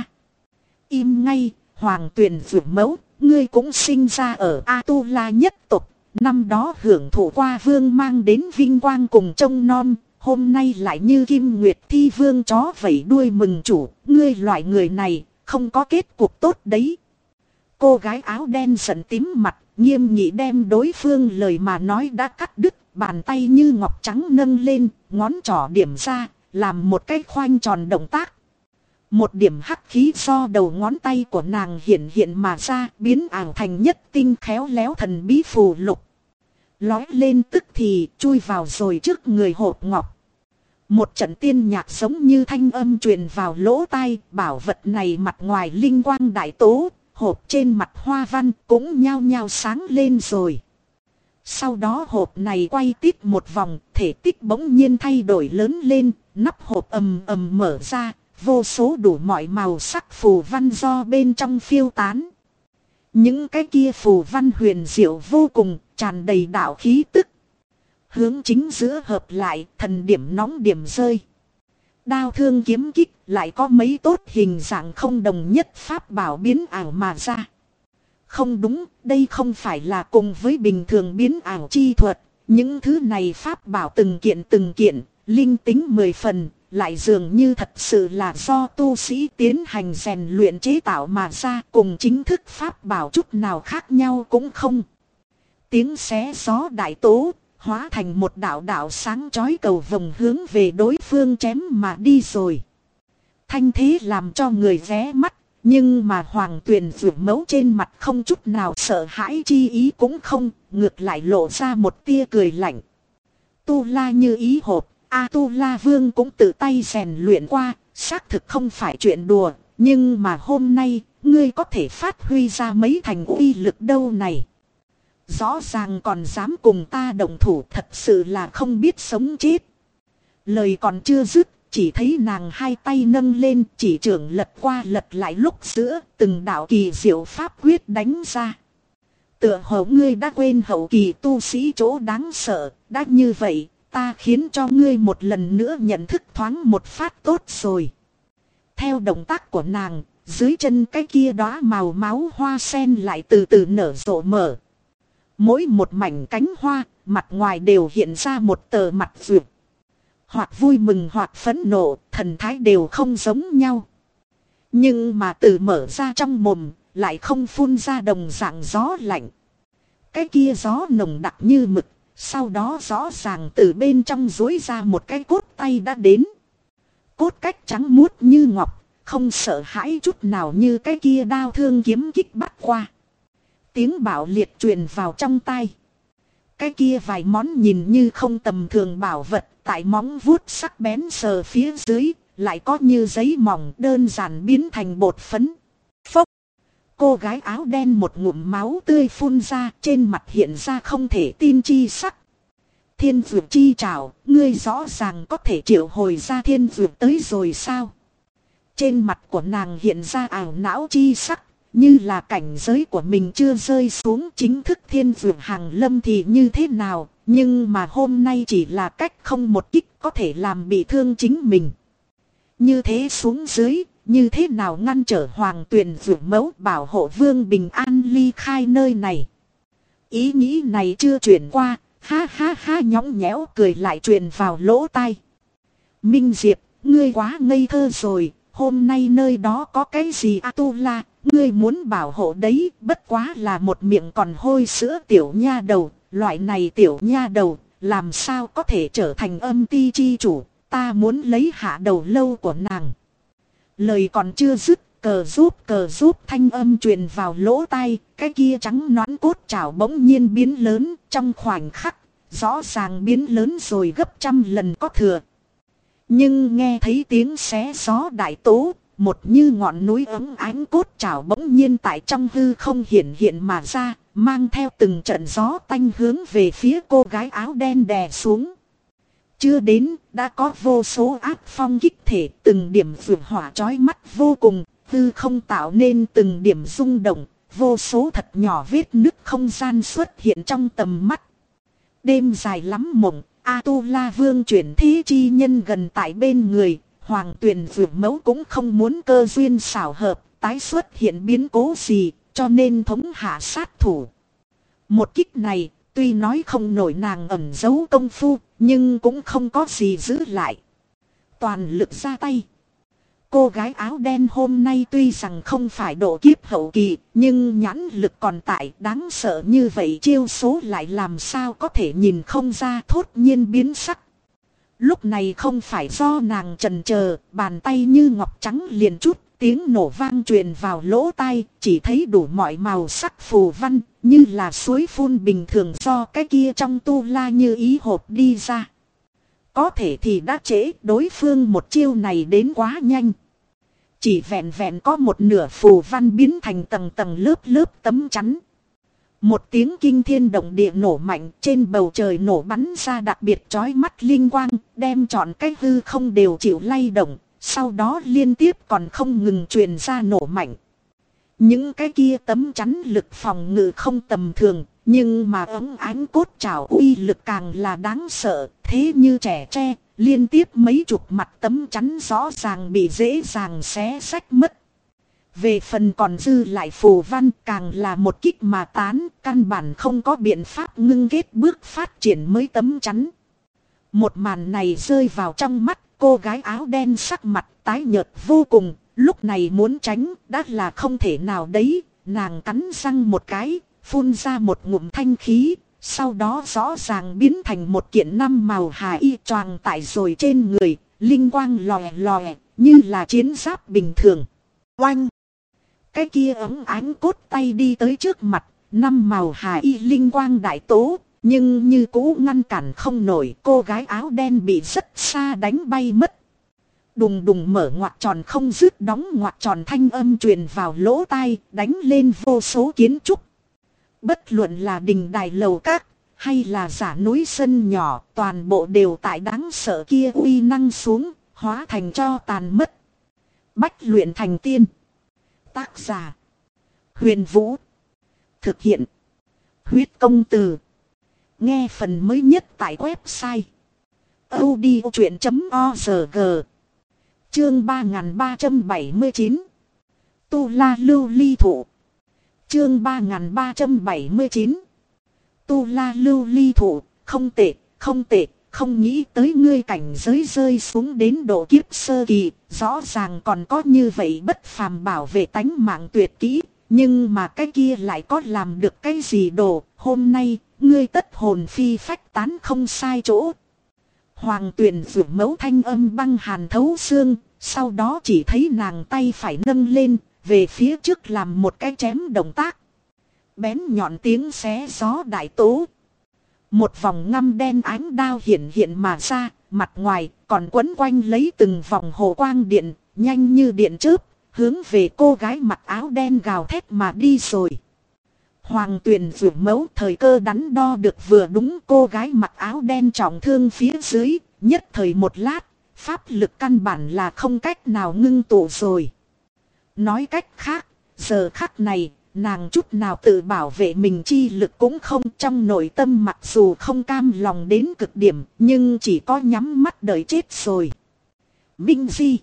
Im ngay, Hoàng Tuyền rủ mẫu, ngươi cũng sinh ra ở A Tu La nhất tộc. Năm đó hưởng thụ qua vương mang đến vinh quang cùng trông non, hôm nay lại như Kim Nguyệt Thi Vương chó vẫy đuôi mừng chủ, ngươi loại người này, không có kết cục tốt đấy. Cô gái áo đen giận tím mặt, nghiêm nghị đem đối phương lời mà nói đã cắt đứt, bàn tay như ngọc trắng nâng lên, ngón trỏ điểm ra, làm một cái khoanh tròn động tác. Một điểm hắc khí do đầu ngón tay của nàng hiện mà ra, biến ảo thành nhất tinh khéo léo thần bí phù lục. Lói lên tức thì chui vào rồi trước người hộp ngọc. Một trận tiên nhạc giống như thanh âm truyền vào lỗ tai, bảo vật này mặt ngoài linh quang đại tố, hộp trên mặt hoa văn cũng nhao nhao sáng lên rồi. Sau đó hộp này quay tít một vòng, thể tích bỗng nhiên thay đổi lớn lên, nắp hộp ầm ầm mở ra. Vô số đủ mọi màu sắc phù văn do bên trong phiêu tán. Những cái kia phù văn huyền diệu vô cùng, tràn đầy đạo khí tức. Hướng chính giữa hợp lại, thần điểm nóng điểm rơi. Đao thương kiếm kích, lại có mấy tốt hình dạng không đồng nhất pháp bảo biến ảo mà ra. Không đúng, đây không phải là cùng với bình thường biến ảo chi thuật. Những thứ này pháp bảo từng kiện, linh tính 10 phần. Lại dường như thật sự là do tu sĩ tiến hành rèn luyện chế tạo mà ra, cùng chính thức pháp bảo chút nào khác nhau cũng không. Tiếng xé gió đại tố, hóa thành một đạo đạo sáng chói cầu vồng hướng về đối phương chém mà đi rồi. Thanh thế làm cho người ghé mắt, nhưng mà Hoàng Tuyền rủ mẫu trên mặt không chút nào sợ hãi chi ý cũng không, ngược lại lộ ra một tia cười lạnh. Tu La như ý hộp. A Tu La Vương cũng tự tay rèn luyện qua, xác thực không phải chuyện đùa, nhưng mà hôm nay, ngươi có thể phát huy ra mấy thành uy lực đâu này. Rõ ràng còn dám cùng ta đồng thủ, thật sự là không biết sống chết. Lời còn chưa dứt, chỉ thấy nàng hai tay nâng lên, chỉ trưởng lật qua lật lại lúc giữa, từng đạo kỳ diệu pháp quyết đánh ra. Tựa hồ ngươi đã quên hậu kỳ tu sĩ chỗ đáng sợ, đã như vậy, ta khiến cho ngươi một lần nữa nhận thức thoáng một phát tốt rồi. Theo động tác của nàng, dưới chân cái kia đóa màu máu hoa sen lại từ từ nở rộ mở. Mỗi một mảnh cánh hoa, mặt ngoài đều hiện ra một tờ mặt vượt. Hoặc vui mừng hoặc phẫn nộ, thần thái đều không giống nhau. Nhưng mà từ mở ra trong mồm, lại không phun ra đồng dạng gió lạnh. Cái kia gió nồng đặc như mực, sau đó rõ ràng từ bên trong duỗi ra một cái cốt tay đã đến. Cốt cách trắng muốt như ngọc, không sợ hãi chút nào như cái kia đao thương kiếm kích bắt qua. Tiếng bạo liệt truyền vào trong tai. Cái kia vài món nhìn như không tầm thường bảo vật, tại móng vuốt sắc bén sờ phía dưới, lại có như giấy mỏng đơn giản biến thành bột phấn. Phốc! Cô gái áo đen một ngụm máu tươi phun ra, trên mặt hiện ra không thể tin chi sắc. Thiên dược chi trảo, ngươi rõ ràng có thể triệu hồi ra thiên dược tới rồi sao? Trên mặt của nàng hiện ra ảo não chi sắc, như là cảnh giới của mình chưa rơi xuống chính thức thiên dược hàng lâm thì như thế nào, nhưng mà hôm nay chỉ là cách không một kích có thể làm bị thương chính mình. Như thế xuống dưới, như thế nào ngăn trở hoàng tuyền dược mẫu bảo hộ vương bình an ly khai nơi này? Ý nghĩ này chưa chuyển qua, ha ha ha nhõng nhẽo cười lại truyền vào lỗ tai. Minh Diệp, ngươi quá ngây thơ rồi, hôm nay nơi đó có cái gì A-tu-la, ngươi muốn bảo hộ đấy, bất quá là một miệng còn hôi sữa tiểu nha đầu, loại này tiểu nha đầu, làm sao có thể trở thành âm ti chi chủ, ta muốn lấy hạ đầu lâu của nàng. Lời còn chưa dứt, cờ giúp thanh âm truyền vào lỗ tai, cái kia trắng nõn cốt chảo bỗng nhiên biến lớn, trong khoảnh khắc, rõ ràng biến lớn rồi gấp trăm lần có thừa. Nhưng nghe thấy tiếng xé gió đại tố, một như ngọn núi ấm ánh cốt chảo bỗng nhiên tại trong hư không hiện mà ra, mang theo từng trận gió tanh hướng về phía cô gái áo đen đè xuống. Chưa đến, đã có vô số ác phong kích thể, từng điểm vượt hỏa chói mắt vô cùng, hư không tạo nên từng điểm rung động, vô số thật nhỏ vết nứt không gian xuất hiện trong tầm mắt. Đêm dài lắm mộng, A-tu-la vương chuyển thế chi nhân gần tại bên người, hoàng tuyền vượt mẫu cũng không muốn cơ duyên xảo hợp, tái xuất hiện biến cố gì, cho nên thống hạ sát thủ. Một kích này, tuy nói không nổi nàng ẩn giấu công phu, nhưng cũng không có gì giữ lại. Toàn lực ra tay. Cô gái áo đen hôm nay tuy rằng không phải độ kiếp hậu kỳ, nhưng nhãn lực còn tại, đáng sợ như vậy chiêu số lại làm sao có thể nhìn không ra, thốt nhiên biến sắc. Lúc này không phải do nàng chần chờ, bàn tay như ngọc trắng liền chút, tiếng nổ vang truyền vào lỗ tai, chỉ thấy đủ mọi màu sắc phù văn, như là suối phun bình thường do cái kia trong tu la như ý hộp đi ra. Có thể thì đã trễ, đối phương một chiêu này đến quá nhanh. Chỉ vẹn vẹn có một nửa phù văn biến thành tầng tầng lớp tấm chắn. Một tiếng kinh thiên động địa nổ mạnh, trên bầu trời nổ bắn ra đặc biệt chói mắt linh quang, đem trọn cái hư không đều chịu lay động, sau đó liên tiếp còn không ngừng truyền ra nổ mạnh. Những cái kia tấm chắn lực phòng ngự không tầm thường, nhưng mà ống ánh cốt trảo uy lực càng là đáng sợ, thế như trẻ tre, liên tiếp mấy chục mặt tấm chắn rõ ràng bị dễ dàng xé rách mất. Về phần còn dư lại phù văn càng là một kích mà tán, căn bản không có biện pháp ngưng kết bước phát triển mới tấm chắn. Một màn này rơi vào trong mắt, cô gái áo đen sắc mặt tái nhợt vô cùng, lúc này muốn tránh đã là không thể nào đấy, nàng cắn răng một cái, phun ra một ngụm thanh khí, sau đó rõ ràng biến thành một kiện năm màu hà y choàng tại rồi trên người, linh quang lòe lòe, như là chiến giáp bình thường. Oanh! Cái kia ống ánh cốt tay đi tới trước mặt, năm màu hà y linh quang đại tố, nhưng như cũ ngăn cản không nổi, cô gái áo đen bị rất xa đánh bay mất. Đùng đùng mở ngoặc tròn không dứt đóng ngoặc tròn thanh âm truyền vào lỗ tai, đánh lên vô số kiến trúc. Bất luận là đình đài lầu các, hay là giả núi sân nhỏ, toàn bộ đều tại đáng sợ kia uy năng xuống, hóa thành cho tàn mất. Bách luyện thành tiên. Tác giả: Huyền Vũ. Thực hiện: Huyết Công Từ. Nghe phần mới nhất tại website audiochuyện.org. Chương 3379. Tu La Lưu Ly Thụ. Chương 3379. Tu La Lưu Ly Thụ. Không tệ, không tệ, không nghĩ tới ngươi cảnh giới rơi xuống đến độ kiếp sơ kỳ, rõ ràng còn có như vậy bất phàm bảo vệ tánh mạng tuyệt kỹ, nhưng mà cái kia lại có làm được cái gì đồ, hôm nay, ngươi tất hồn phi phách tán không sai chỗ. Hoàng Tuyền rủ mẫu thanh âm băng hàn thấu xương, sau đó chỉ thấy nàng tay phải nâng lên, về phía trước làm một cái chém động tác. Bén nhọn tiếng xé gió đại tố. Một vòng ngăm đen ánh đao hiện hiện mà ra, mặt ngoài còn quấn quanh lấy từng vòng hồ quang điện, nhanh như điện chớp, hướng về cô gái mặc áo đen gào thét mà đi rồi. Hoàng Tuyền rủ mẫu thời cơ đắn đo được vừa đúng, cô gái mặc áo đen trọng thương phía dưới, nhất thời một lát, pháp lực căn bản là không cách nào ngưng tụ rồi. Nói cách khác, giờ khắc này, nàng chút nào tự bảo vệ mình chi lực cũng không, trong nội tâm mặc dù không cam lòng đến cực điểm, nhưng chỉ có nhắm mắt đợi chết rồi. Minh Di.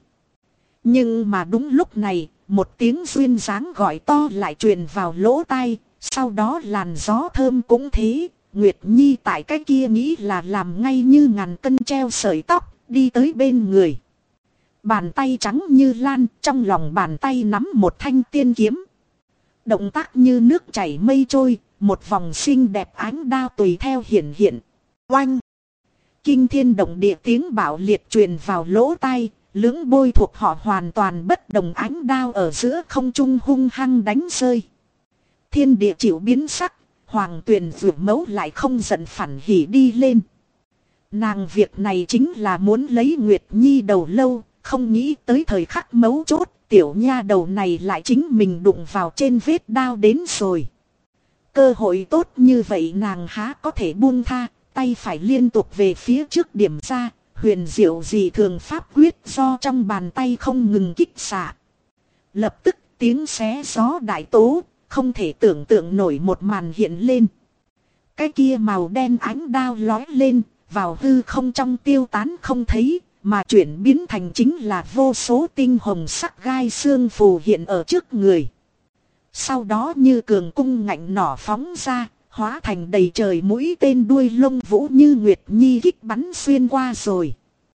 Nhưng mà đúng lúc này, một tiếng duyên dáng gọi to lại truyền vào lỗ tai, sau đó làn gió thơm cũng thế, Nguyệt Nhi tại cái kia nghĩ là làm ngay như ngàn cân treo sợi tóc, đi tới bên người. Bàn tay trắng như lan, trong lòng bàn tay nắm một thanh tiên kiếm. Động tác như nước chảy mây trôi, một vòng xinh đẹp ánh đao tùy theo hiện hiện. Oanh! Kinh thiên động địa tiếng bạo liệt truyền vào lỗ tai, lưỡng bôi thuộc họ hoàn toàn bất đồng, ánh đao ở giữa không trung hung hăng đánh rơi. Thiên địa chịu biến sắc, Hoàng Tuyền rủ mẫu lại không giận phản hỉ đi lên. Nàng việc này chính là muốn lấy Nguyệt Nhi đầu lâu, không nghĩ tới thời khắc mấu chốt, tiểu nha đầu này lại chính mình đụng vào trên vết đao đến rồi. Cơ hội tốt như vậy nàng há có thể buông tha, tay phải liên tục về phía trước điểm ra, huyền diệu dị thường pháp quyết do trong bàn tay không ngừng kích xạ. Lập tức tiếng xé gió đại tố, không thể tưởng tượng nổi một màn hiện lên. Cái kia màu đen ánh đao lói lên, vào hư không trong tiêu tán không thấy, mà chuyển biến thành chính là vô số tinh hồng sắc gai xương phù hiện ở trước người. Sau đó như cường cung ngạnh nỏ phóng ra, hóa thành đầy trời mũi tên đuôi lông vũ như Nguyệt Nhi kích bắn xuyên qua rồi.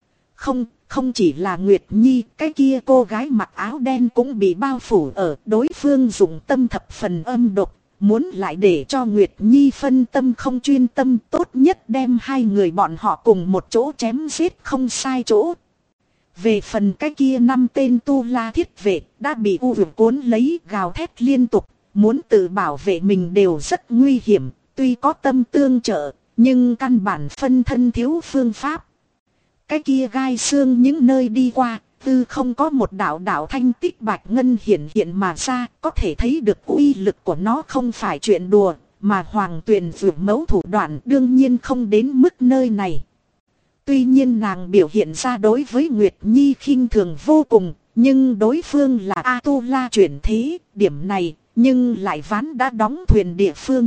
Không chỉ là Nguyệt Nhi, cái kia cô gái mặc áo đen cũng bị bao phủ ở, đối phương dùng tâm thập phần âm độc, muốn lại để cho Nguyệt Nhi phân tâm không chuyên tâm, tốt nhất đem hai người bọn họ cùng một chỗ chém giết không sai chỗ. Về phần cái kia 5 tên tu la thiết vệ đã bị u vực cuốn lấy, gào thét liên tục, muốn tự bảo vệ mình đều rất nguy hiểm, tuy có tâm tương trợ, nhưng căn bản phân thân thiếu phương pháp. Cái kia gai xương những nơi đi qua, tư không có một đạo đạo thanh tích bạch ngân hiện hiện mà ra, có thể thấy được uy lực của nó không phải chuyện đùa, mà Hoàng Tuyền rủ mẫu thủ đoạn đương nhiên không đến mức nơi này. Tuy nhiên nàng biểu hiện ra đối với Nguyệt Nhi khinh thường vô cùng, nhưng đối phương là A-tu-la chuyển thế, điểm này, nhưng lại ván đã đóng thuyền địa phương.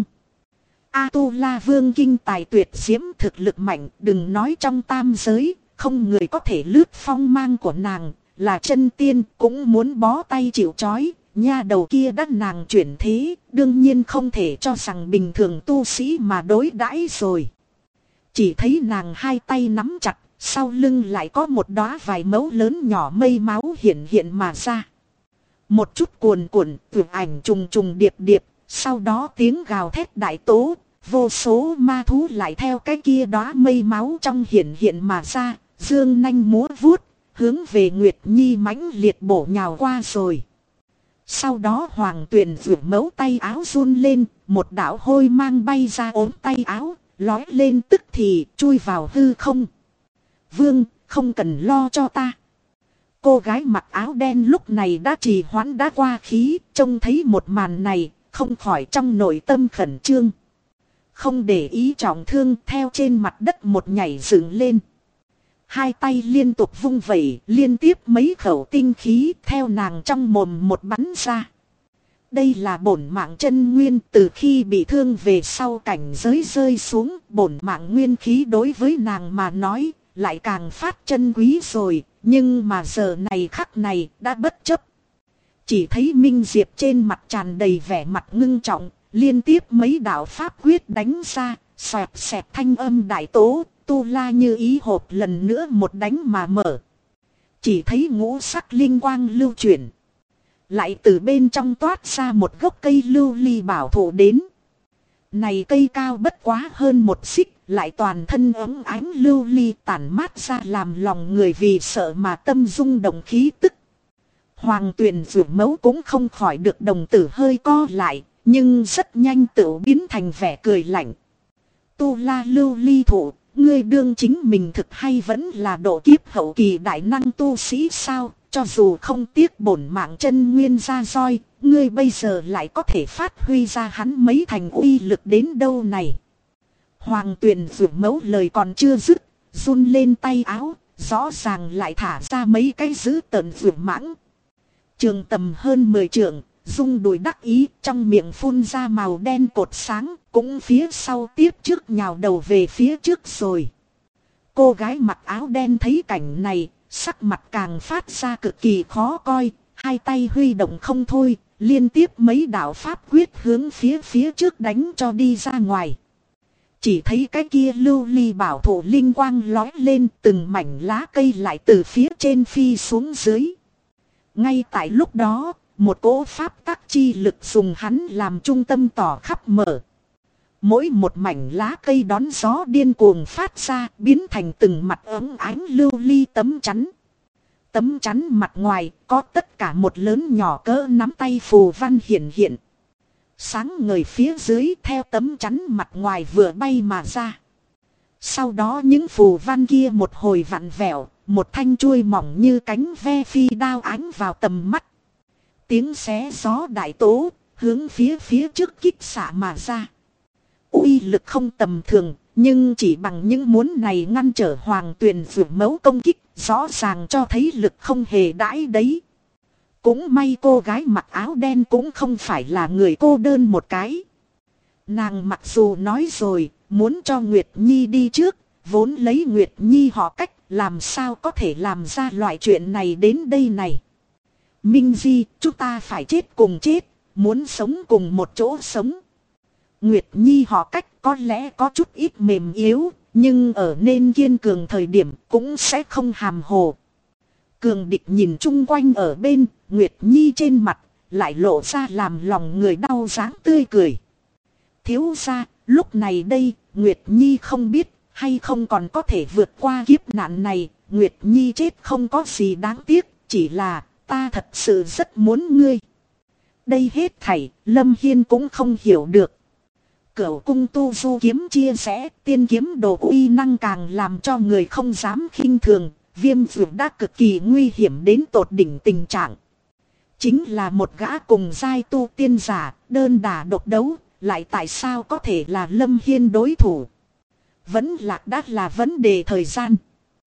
A-tu-la vương kinh tài tuyệt diễm, thực lực mạnh, đừng nói trong tam giới, không người có thể lướt phong mang của nàng, là chân tiên cũng muốn bó tay chịu trói, nha đầu kia đã nàng chuyển thế, đương nhiên không thể cho rằng bình thường tu sĩ mà đối đãi rồi. Chỉ thấy nàng hai tay nắm chặt, sau lưng lại có một đóa vài mẫu lớn nhỏ mây máu hiện hiện mà ra. Một chút cuồn cuộn, vượt ảnh trùng trùng điệp điệp, sau đó tiếng gào thét đại tố, vô số ma thú lại theo cái kia đóa mây máu trong hiện hiện mà ra, dương nanh múa vuốt, hướng về Nguyệt Nhi mãnh liệt bổ nhào qua rồi. Sau đó Hoàng Tuyền rủ mẫu tay áo run lên, một đạo hôi mang bay ra ốm tay áo, lói lên tức thì chui vào hư không. Vương, không cần lo cho ta. Cô gái mặc áo đen lúc này đã trì hoãn đã qua khí, trông thấy một màn này, không khỏi trong nội tâm khẩn trương. Không để ý trọng thương, theo trên mặt đất một nhảy dựng lên. Hai tay liên tục vung vẩy, liên tiếp mấy khẩu tinh khí theo nàng trong mồm một bắn ra. Đây là bổn mạng chân nguyên, từ khi bị thương về sau cảnh giới rơi xuống, bổn mạng nguyên khí đối với nàng mà nói, lại càng phát chân quý rồi, nhưng mà giờ này khắc này đã bất chấp. Chỉ thấy Minh Diệp trên mặt tràn đầy vẻ mặt ngưng trọng, liên tiếp mấy đạo pháp quyết đánh ra, xoẹt xẹt thanh âm đại tố, tu la như ý hộp lần nữa một đánh mà mở. Chỉ thấy ngũ sắc linh quang lưu chuyển. Lại từ bên trong toát ra một gốc cây lưu ly bảo thụ đến. Này cây cao bất quá hơn một xích, lại toàn thân ấm ánh lưu ly tản mát ra làm lòng người vì sợ mà tâm rung động khí tức. Hoàng Tuyền Dược Mẫu cũng không khỏi được đồng tử hơi co lại, nhưng rất nhanh tự biến thành vẻ cười lạnh. Tu la lưu ly thụ, ngươi đương chính mình thực hay vẫn là độ kiếp hậu kỳ đại năng tu sĩ sao? Cho dù không tiếc bổn mạng chân nguyên ra roi, ngươi bây giờ lại có thể phát huy ra hắn mấy thành uy lực đến đâu này. Hoàng Tuyền Dược Mẫu lời còn chưa dứt, run lên tay áo, rõ ràng lại thả ra mấy cái dữ tợn dược mãng. Trường tầm hơn 10 trượng, rung đùi đắc ý, trong miệng phun ra màu đen cột sáng, cũng phía sau tiếp trước nhào đầu về phía trước rồi. Cô gái mặc áo đen thấy cảnh này, sắc mặt càng phát ra cực kỳ khó coi, hai tay huy động không thôi, liên tiếp mấy đạo pháp quyết hướng phía trước đánh cho đi ra ngoài. Chỉ thấy cái kia lưu ly bảo thụ linh quang lói lên, từng mảnh lá cây lại từ phía trên phi xuống dưới. Ngay tại lúc đó, một cỗ pháp tắc chi lực dùng hắn làm trung tâm tỏ khắp mở. Mỗi một mảnh lá cây đón gió điên cuồng phát ra, biến thành từng mặt ấm ánh lưu ly tấm chắn. Tấm chắn mặt ngoài có tất cả một lớn nhỏ cỡ nắm tay phù văn hiện hiện. Sáng ngời phía dưới theo tấm chắn mặt ngoài vừa bay mà ra. Sau đó những phù văn kia một hồi vặn vẹo, một thanh chuôi mỏng như cánh ve phi đao ánh vào tầm mắt. Tiếng xé gió đại tố, hướng phía trước kích xạ mà ra. Uy lực không tầm thường, nhưng chỉ bằng những muốn này ngăn trở Hoàng Tuyền Dược Mẫu công kích, rõ ràng cho thấy lực không hề đãi đấy. Cũng may cô gái mặc áo đen cũng không phải là người cô đơn một cái. Nàng mặc dù nói rồi, muốn cho Nguyệt Nhi đi trước, vốn lấy Nguyệt Nhi họ cách, làm sao có thể làm ra loại chuyện này đến đây này. Minh Di, chúng ta phải chết cùng chết, muốn sống cùng một chỗ sống. Nguyệt Nhi họ cách có lẽ có chút ít mềm yếu, nhưng ở nên kiên cường thời điểm cũng sẽ không hàm hồ. Cường địch nhìn chung quanh ở bên, Nguyệt Nhi trên mặt, lại lộ ra làm lòng người đau dáng tươi cười. Thiếu gia, lúc này đây, Nguyệt Nhi không biết, hay không còn có thể vượt qua kiếp nạn này, Nguyệt Nhi chết không có gì đáng tiếc, chỉ là, ta thật sự rất muốn ngươi. Đây hết thảy, Lâm Hiên cũng không hiểu được. Cửu cung tu du kiếm chia sẻ, tiên kiếm đồ uy năng càng làm cho người không dám khinh thường, Viêm Dược đã cực kỳ nguy hiểm đến tột đỉnh tình trạng. Chính là một gã cùng giai tu tiên giả, đơn đả độc đấu, lại tại sao có thể là Lâm Hiên đối thủ. Vẫn lạc đã là vấn đề thời gian.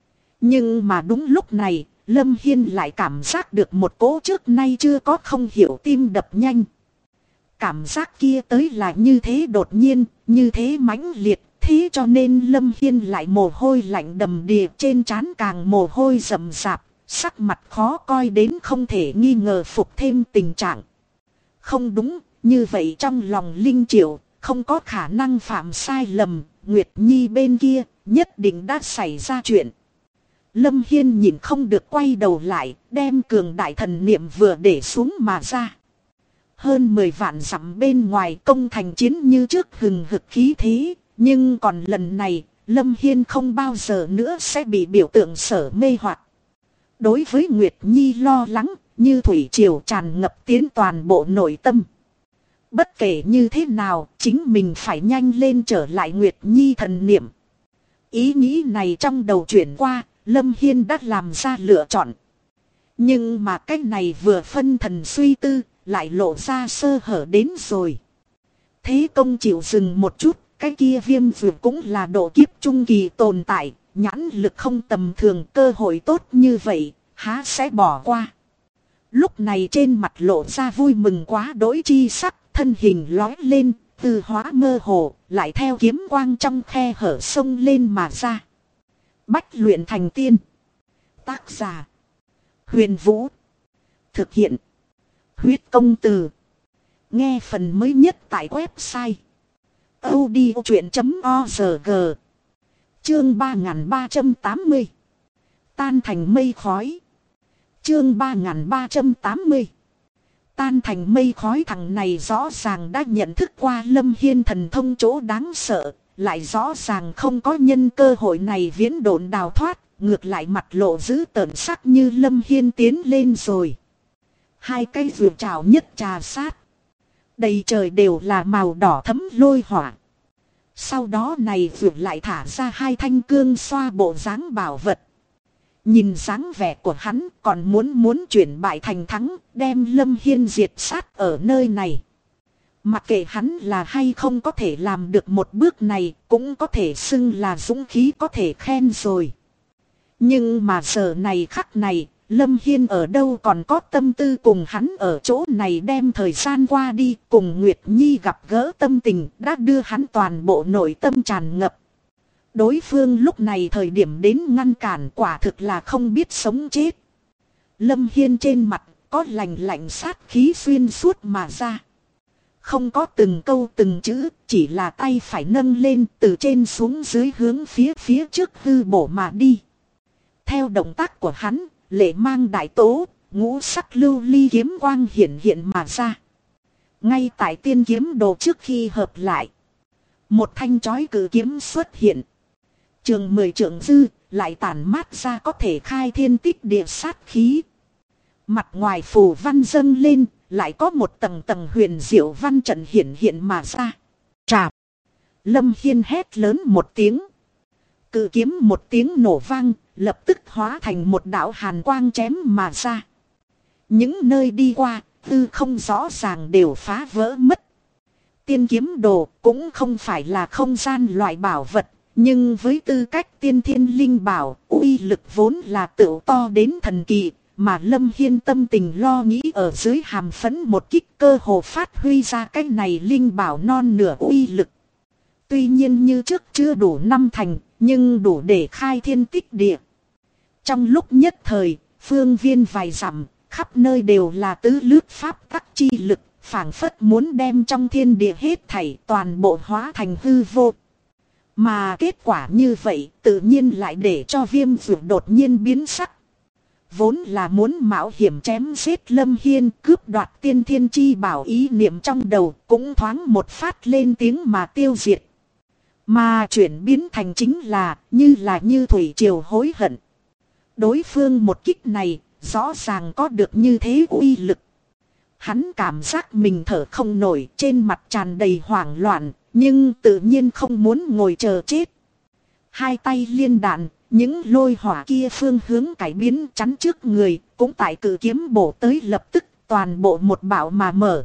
Nhưng mà đúng lúc này, Lâm Hiên lại cảm giác được một cỗ trước nay chưa có không hiểu tim đập nhanh. Cảm giác kia tới là như thế đột nhiên, như thế mãnh liệt, thế cho nên Lâm Hiên lại mồ hôi lạnh đầm đìa, trên trán càng mồ hôi rầm rạp, sắc mặt khó coi đến không thể nghi ngờ phục thêm tình trạng. Không đúng, như vậy trong lòng Linh Triệu, không có khả năng phạm sai lầm, Nguyệt Nhi bên kia, nhất định đã xảy ra chuyện. Lâm Hiên nhìn không được quay đầu lại, đem cường đại thần niệm vừa để xuống mà ra. Hơn 10 vạn dặm bên ngoài công thành chiến như trước hừng hực khí thế, nhưng còn lần này, Lâm Hiên không bao giờ nữa sẽ bị biểu tượng sở mê hoặc. Đối với Nguyệt Nhi lo lắng, như thủy triều tràn ngập tiến toàn bộ nội tâm. Bất kể như thế nào, chính mình phải nhanh lên trở lại Nguyệt Nhi thần niệm. Ý nghĩ này trong đầu chuyển qua, Lâm Hiên đã làm ra lựa chọn. Nhưng mà cái này vừa phân thần suy tư, lại lộ ra sơ hở đến rồi. Thế công chịu dừng một chút, cái kia viêm vượt cũng là độ kiếp trung kỳ tồn tại, nhãn lực không tầm thường, cơ hội tốt như vậy, há sẽ bỏ qua. Lúc này trên mặt lộ ra vui mừng quá đỗi chi sắc, thân hình lói lên, từ hóa mơ hồ, lại theo kiếm quang trong khe hở sông lên mà ra. Bách luyện thành tiên. Tác giả: Huyền Vũ. Thực hiện: Huyết Công Từ. Nghe phần mới nhất tại website audiochuyện.org. Chương 3380. Tan thành mây khói. Chương 3380. Tan thành mây khói. Thằng này rõ ràng đã nhận thức qua Lâm Hiên thần thông chỗ đáng sợ, lại rõ ràng không có nhân cơ hội này viễn độn đào thoát, ngược lại mặt lộ dữ tợn sắc như Lâm Hiên tiến lên rồi. Hai cây rượu trào nhất trà sát. Đầy trời đều là màu đỏ thấm lôi hỏa. Sau đó này vượt lại thả ra hai thanh cương xoa bộ dáng bảo vật. Nhìn dáng vẻ của hắn còn muốn chuyển bại thành thắng, đem Lâm Hiên diệt sát ở nơi này. Mặc kệ hắn là hay không có thể làm được một bước này, cũng có thể xưng là dũng khí có thể khen rồi. Nhưng mà giờ này khắc này, Lâm Hiên ở đâu còn có tâm tư cùng hắn ở chỗ này đem thời gian qua đi, cùng Nguyệt Nhi gặp gỡ tâm tình đã đưa hắn toàn bộ nội tâm tràn ngập. Đối phương lúc này thời điểm đến ngăn cản quả thực là không biết sống chết. Lâm Hiên trên mặt có lạnh lạnh sát khí xuyên suốt mà ra. Không có từng câu từng chữ, chỉ là tay phải nâng lên từ trên xuống dưới hướng phía trước hư bổ mà đi. Theo động tác của hắn, lệ mang đại tố, ngũ sắc lưu ly kiếm quang hiện mà ra. Ngay tại tiên kiếm đồ trước khi hợp lại, một thanh chói cử kiếm xuất hiện. Trường 10 trượng dư, lại tản mát ra có thể khai thiên tích địa sát khí. Mặt ngoài phù văn dâng lên, lại có một tầng tầng huyền diệu văn trận hiện mà ra. Trạp! Lâm Hiên hét lớn một tiếng. Cự kiếm một tiếng nổ vang, lập tức hóa thành một đạo hàn quang chém mà ra. Những nơi đi qua, tư không rõ ràng đều phá vỡ mất. Tiên kiếm đồ cũng không phải là không gian loại bảo vật, nhưng với tư cách tiên thiên linh bảo, uy lực vốn là tựu to đến thần kỳ, mà Lâm Hiên tâm tình lo nghĩ ở dưới hàm phấn một kích cơ hồ phát huy ra cái này linh bảo non nửa uy lực. Tuy nhiên như trước chưa đủ 5 thành, nhưng đủ để khai thiên tích địa. Trong lúc nhất thời, phương viên vài dặm, khắp nơi đều là tứ lướt pháp tắc chi lực, phảng phất muốn đem trong thiên địa hết thảy toàn bộ hóa thành hư vô. Mà kết quả như vậy tự nhiên lại để cho Viêm Dược đột nhiên biến sắc. Vốn là muốn mạo hiểm chém giết Lâm Hiên, cướp đoạt tiên thiên chi bảo, ý niệm trong đầu cũng thoáng một phát lên tiếng mà tiêu diệt. Mà chuyển biến thành chính là như thủy triều hối hận. Đối phương một kích này rõ ràng có được như thế uy lực. Hắn cảm giác mình thở không nổi, trên mặt tràn đầy hoảng loạn, nhưng tự nhiên không muốn ngồi chờ chết. Hai tay liên đạn, những lôi hỏa kia phương hướng cải biến chắn trước người, cũng tại cự kiếm bổ tới lập tức toàn bộ một bạo mà mở.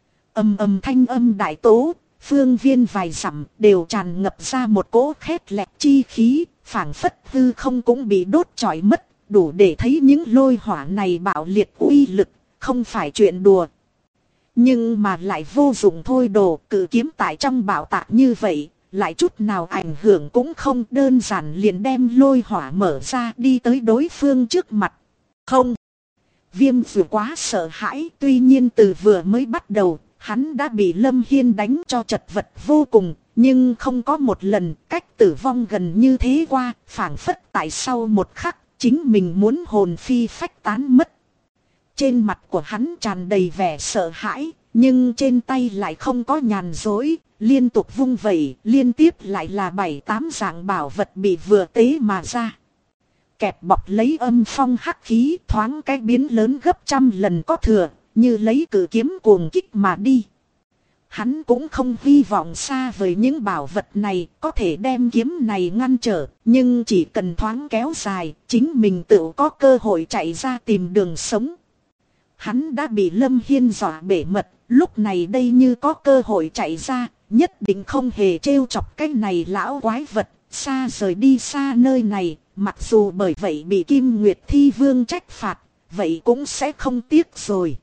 Ầm thanh âm đại tố, phương viên vài dặm đều tràn ngập ra một cỗ khét lẹt chi khí, phảng phất hư không cũng bị đốt chọi mất, đủ để thấy những lôi hỏa này bạo liệt uy lực, không phải chuyện đùa. Nhưng mà lại vô dụng thôi đồ, cự kiếm tại trong bạo tạc như vậy, lại chút nào ảnh hưởng cũng không, đơn giản liền đem lôi hỏa mở ra đi tới đối phương trước mặt. Không! Viêm vừa quá sợ hãi, tuy nhiên từ vừa mới bắt đầu, hắn đã bị Lâm Hiên đánh cho chật vật vô cùng, nhưng không có một lần cách tử vong gần như thế qua, phảng phất tại sau một khắc, chính mình muốn hồn phi phách tán mất. Trên mặt của hắn tràn đầy vẻ sợ hãi, nhưng trên tay lại không có nhàn dối, liên tục vung vẩy, liên tiếp lại là 7-8 dạng bảo vật bị vừa tế mà ra. Kẹp bọc lấy âm phong hắc khí, thoáng cái biến lớn gấp trăm lần có thừa, như lấy cự kiếm cuồng kích mà đi. Hắn cũng không hy vọng xa với những bảo vật này có thể đem kiếm này ngăn trở, nhưng chỉ cần thoáng kéo dài, chính mình tự có cơ hội chạy ra tìm đường sống. hắn đã bị Lâm Hiên dọa bể mật, lúc này đây như có cơ hội chạy ra, nhất định không hề trêu chọc cái này lão quái vật, xa rời đi xa nơi này, mặc dù bởi vậy bị Kim Nguyệt Thi Vương trách phạt, vậy cũng sẽ không tiếc rồi.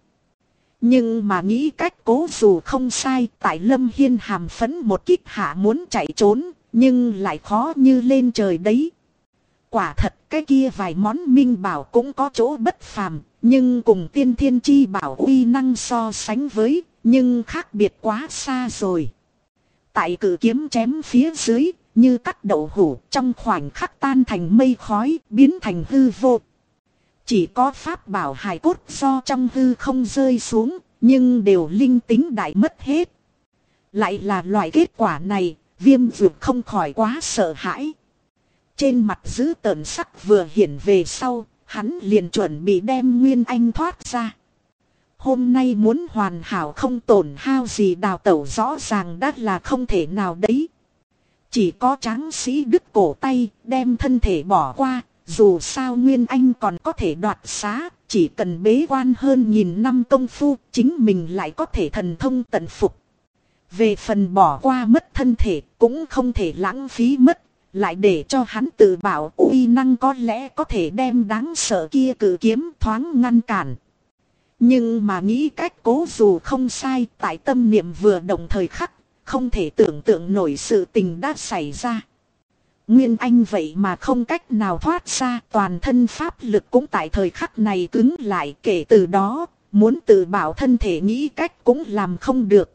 Nhưng mà nghĩ cách cố dù không sai, tại Lâm Hiên hàm phấn một kích hạ muốn chạy trốn, nhưng lại khó như lên trời đấy. Quả thật cái kia vài món minh bảo cũng có chỗ bất phàm, nhưng cùng tiên thiên chi bảo uy năng so sánh với, nhưng khác biệt quá xa rồi. Tại cự kiếm chém phía dưới, như cắt đậu hũ trong khoảnh khắc tan thành mây khói, biến thành hư vô. Chỉ có pháp bảo hài cốt do trong hư không rơi xuống, nhưng đều linh tính đại mất hết. Lại là loại kết quả này, Viêm Dược không khỏi quá sợ hãi. Trên mặt dữ tợn sắc vừa hiện về sau, hắn liền chuẩn bị đem Nguyên Anh thoát ra. Hôm nay muốn hoàn hảo không tổn hao gì đào tẩu rõ ràng đã là không thể nào đấy. Chỉ có tráng sĩ đứt cổ tay, đem thân thể bỏ qua, dù sao Nguyên Anh còn có thể đoạt xá, chỉ cần bế quan hơn 1000 năm công phu, chính mình lại có thể thần thông tận phục. Về phần bỏ qua mất thân thể, cũng không thể lãng phí mất, lại để cho hắn tự bảo uy năng có lẽ có thể đem đáng sợ kia cự kiếm thoáng ngăn cản. Nhưng mà nghĩ cách cố dù không sai, tại tâm niệm vừa động thời khắc, không thể tưởng tượng nổi sự tình đã xảy ra. Nguyên Anh vậy mà không cách nào thoát ra, toàn thân pháp lực cũng tại thời khắc này cứng lại, kể từ đó, muốn tự bảo thân thể nghĩ cách cũng làm không được.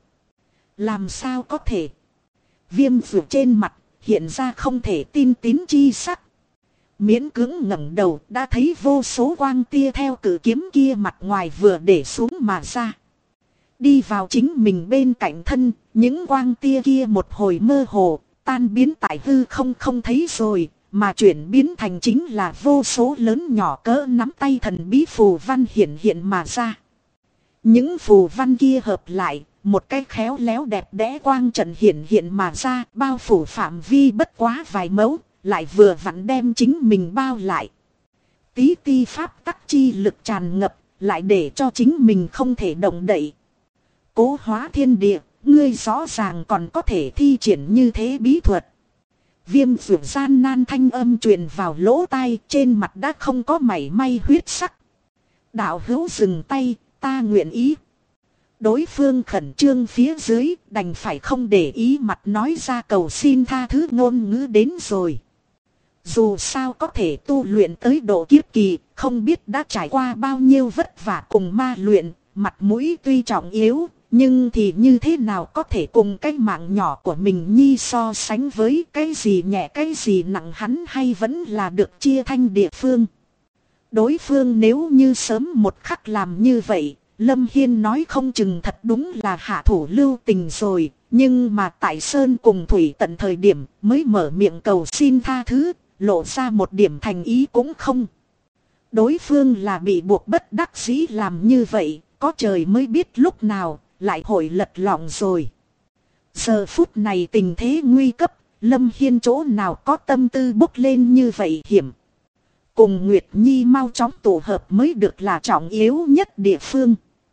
Làm sao có thể? Viêm Dược trên mặt hiện ra không thể tin tín chi sắc. Miễn cưỡng ngẩng đầu đã thấy vô số quang tia theo cự kiếm kia mặt ngoài vừa để xuống mà ra. Đi vào chính mình bên cạnh thân, những quang tia kia một hồi mơ hồ, tan biến tại hư không thấy rồi, mà chuyển biến thành chính là vô số lớn nhỏ cỡ nắm tay thần bí phù văn hiện mà ra. Những phù văn kia hợp lại, một cái khéo léo đẹp đẽ quang trận hiện mà ra, bao phủ phạm vi bất quá vài mẫu, lại vừa vặn đem chính mình bao lại. Tí ti pháp tắc chi lực tràn ngập, lại để cho chính mình không thể động đậy. Cố hóa thiên địa, ngươi rõ ràng còn có thể thi triển như thế bí thuật. Viêm Dược gian nan thanh âm truyền vào lỗ tai, trên mặt đã không có mảy may huyết sắc. Đạo hữu dừng tay, ta nguyện ý. Đối phương khẩn trương phía dưới, đành phải không để ý mặt nói ra cầu xin tha thứ ngôn ngữ đến rồi. Dù sao có thể tu luyện tới độ kiếp kỳ, không biết đã trải qua bao nhiêu vất vả cùng ma luyện, mặt mũi tuy trọng yếu, nhưng thì như thế nào có thể cùng cái mạng nhỏ của mình nhi so sánh với cái gì nhẹ cái gì nặng, hắn hay vẫn là được chia thanh địa phương. Đối phương nếu như sớm một khắc làm như vậy, Lâm Hiên nói không chừng thật đúng là hạ thủ lưu tình rồi, nhưng mà tại Sơn cùng Thủy tận thời điểm mới mở miệng cầu xin tha thứ, lộ ra một điểm thành ý cũng không. Đối phương là bị buộc bất đắc dĩ làm như vậy, có trời mới biết lúc nào lại hội lật lọng rồi. Giờ phút này tình thế nguy cấp, Lâm Hiên chỗ nào có tâm tư bốc lên như vậy hiểm. Cùng Nguyệt Nhi mau chóng tụ hợp mới được là trọng yếu nhất địa phương.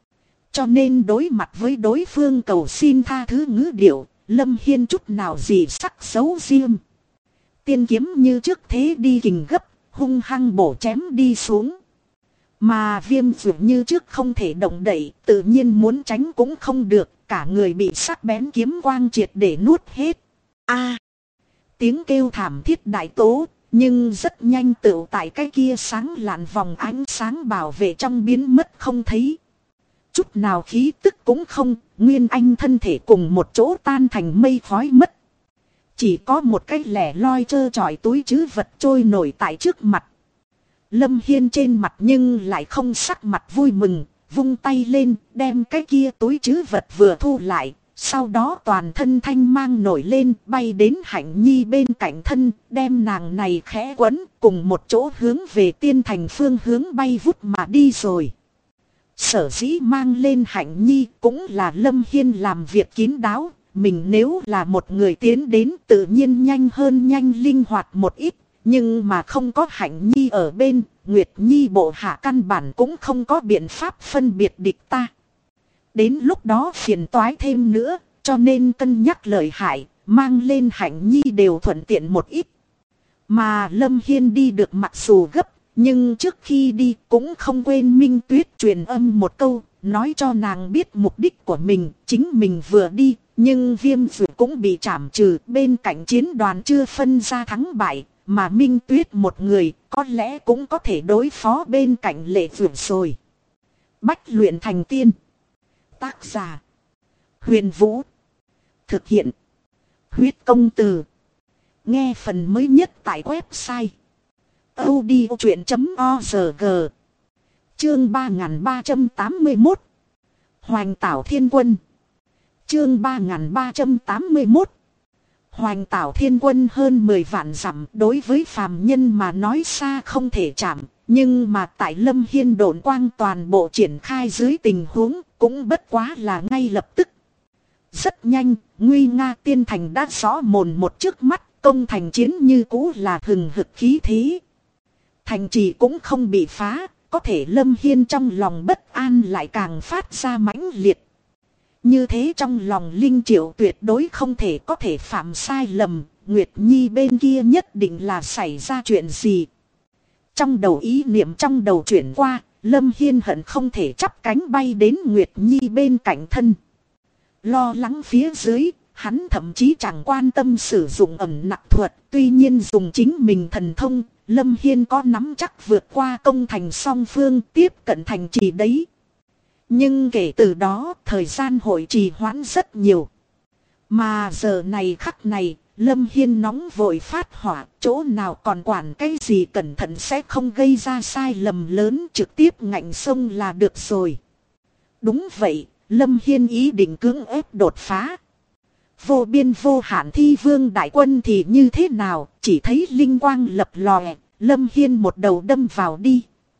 Cho nên đối mặt với đối phương cầu xin tha thứ ngữ điệu, Lâm Hiên chút nào gì sắc xấu riêng. Tiên kiếm như trước thế đi kình gấp, hung hăng bổ chém đi xuống. Mà Viêm Dược như trước không thể động đậy, tự nhiên muốn tránh cũng không được, cả người bị sắc bén kiếm quang triệt để nuốt hết. A! Tiếng kêu thảm thiết đại tố, nhưng rất nhanh tựu tại cái kia sáng lạn vòng ánh sáng bảo vệ trong biến mất không thấy. Chút nào khí tức cũng không, Nguyên Anh thân thể cùng một chỗ tan thành mây khói mất. Chỉ có một cái lẻ loi trơ trọi túi trữ vật trôi nổi tại trước mặt. Lâm Hiên trên mặt nhưng lại không sắc mặt vui mừng, vung tay lên, đem cái kia túi trữ vật vừa thu lại. Sau đó toàn thân thanh mang nổi lên, bay đến Hạnh Nhi bên cạnh thân, đem nàng này khẽ quấn, cùng một chỗ hướng về tiên thành phương hướng bay vút mà đi rồi. Sở dĩ mang lên Hạnh Nhi cũng là Lâm Hiên làm việc kín đáo, mình nếu là một người tiến đến tự nhiên nhanh hơn nhanh linh hoạt một ít, Nhưng mà không có Hạnh Nhi ở bên, Nguyệt Nhi bộ hạ căn bản cũng không có biện pháp phân biệt địch ta. Đến lúc đó phiền toái thêm nữa, cho nên cân nhắc lợi hại, mang lên Hạnh Nhi đều thuận tiện một ít. Mà Lâm Hiên đi được mặc dù gấp, nhưng trước khi đi cũng không quên Minh Tuyết truyền âm một câu, nói cho nàng biết mục đích của mình. Chính mình vừa đi, nhưng Viêm Dược cũng bị trảm trừ, bên cạnh chiến đoàn chưa phân ra thắng bại, mà Minh Tuyết một người có lẽ cũng có thể đối phó bên cạnh Lệ Dược rồi. Bách luyện thành tiên. Tác giả Huyền Vũ. Thực hiện Huyết Công Từ. Nghe phần mới nhất tại website audiochuyện.org. Chương 3381 Hoành Tảo Thiên Quân. Chương 3381 Hoành Tảo Thiên Quân hơn 10 vạn dặm, đối với phàm nhân mà nói xa không thể chạm. Nhưng mà tại Lâm Hiên độn quang toàn bộ triển khai dưới tình huống, cũng bất quá là ngay lập tức. Rất nhanh, nguy nga tiên thành đã rõ mồn một trước mắt, công thành chiến như cũ là hừng hực khí thế. Thành trì cũng không bị phá, có thể Lâm Hiên trong lòng bất an lại càng phát ra mãnh liệt. Như thế trong lòng Linh Triệu tuyệt đối không thể có thể phạm sai lầm, Nguyệt Nhi bên kia nhất định là xảy ra chuyện gì. Trong đầu ý niệm trong đầu chuyển qua, Lâm Hiên hận không thể chắp cánh bay đến Nguyệt Nhi bên cạnh thân. Lo lắng phía dưới, hắn thậm chí chẳng quan tâm sử dụng ẩn nặc thuật, tuy nhiên dùng chính mình thần thông, Lâm Hiên có nắm chắc vượt qua công thành song phương tiếp cận thành trì đấy. Nhưng kể từ đó, thời gian hội trì hoãn rất nhiều. Mà giờ này khắc này, Lâm Hiên nóng vội phát hỏa, chỗ nào còn quản cái gì cẩn thận sẽ không gây ra sai lầm lớn, trực tiếp ngạnh sông là được rồi. Đúng vậy, Lâm Hiên ý định cưỡng ép đột phá. Vô biên vô hạn Thi Vương đại quân thì như thế nào, chỉ thấy linh quang lập lòe, Lâm Hiên một đầu đâm vào đi.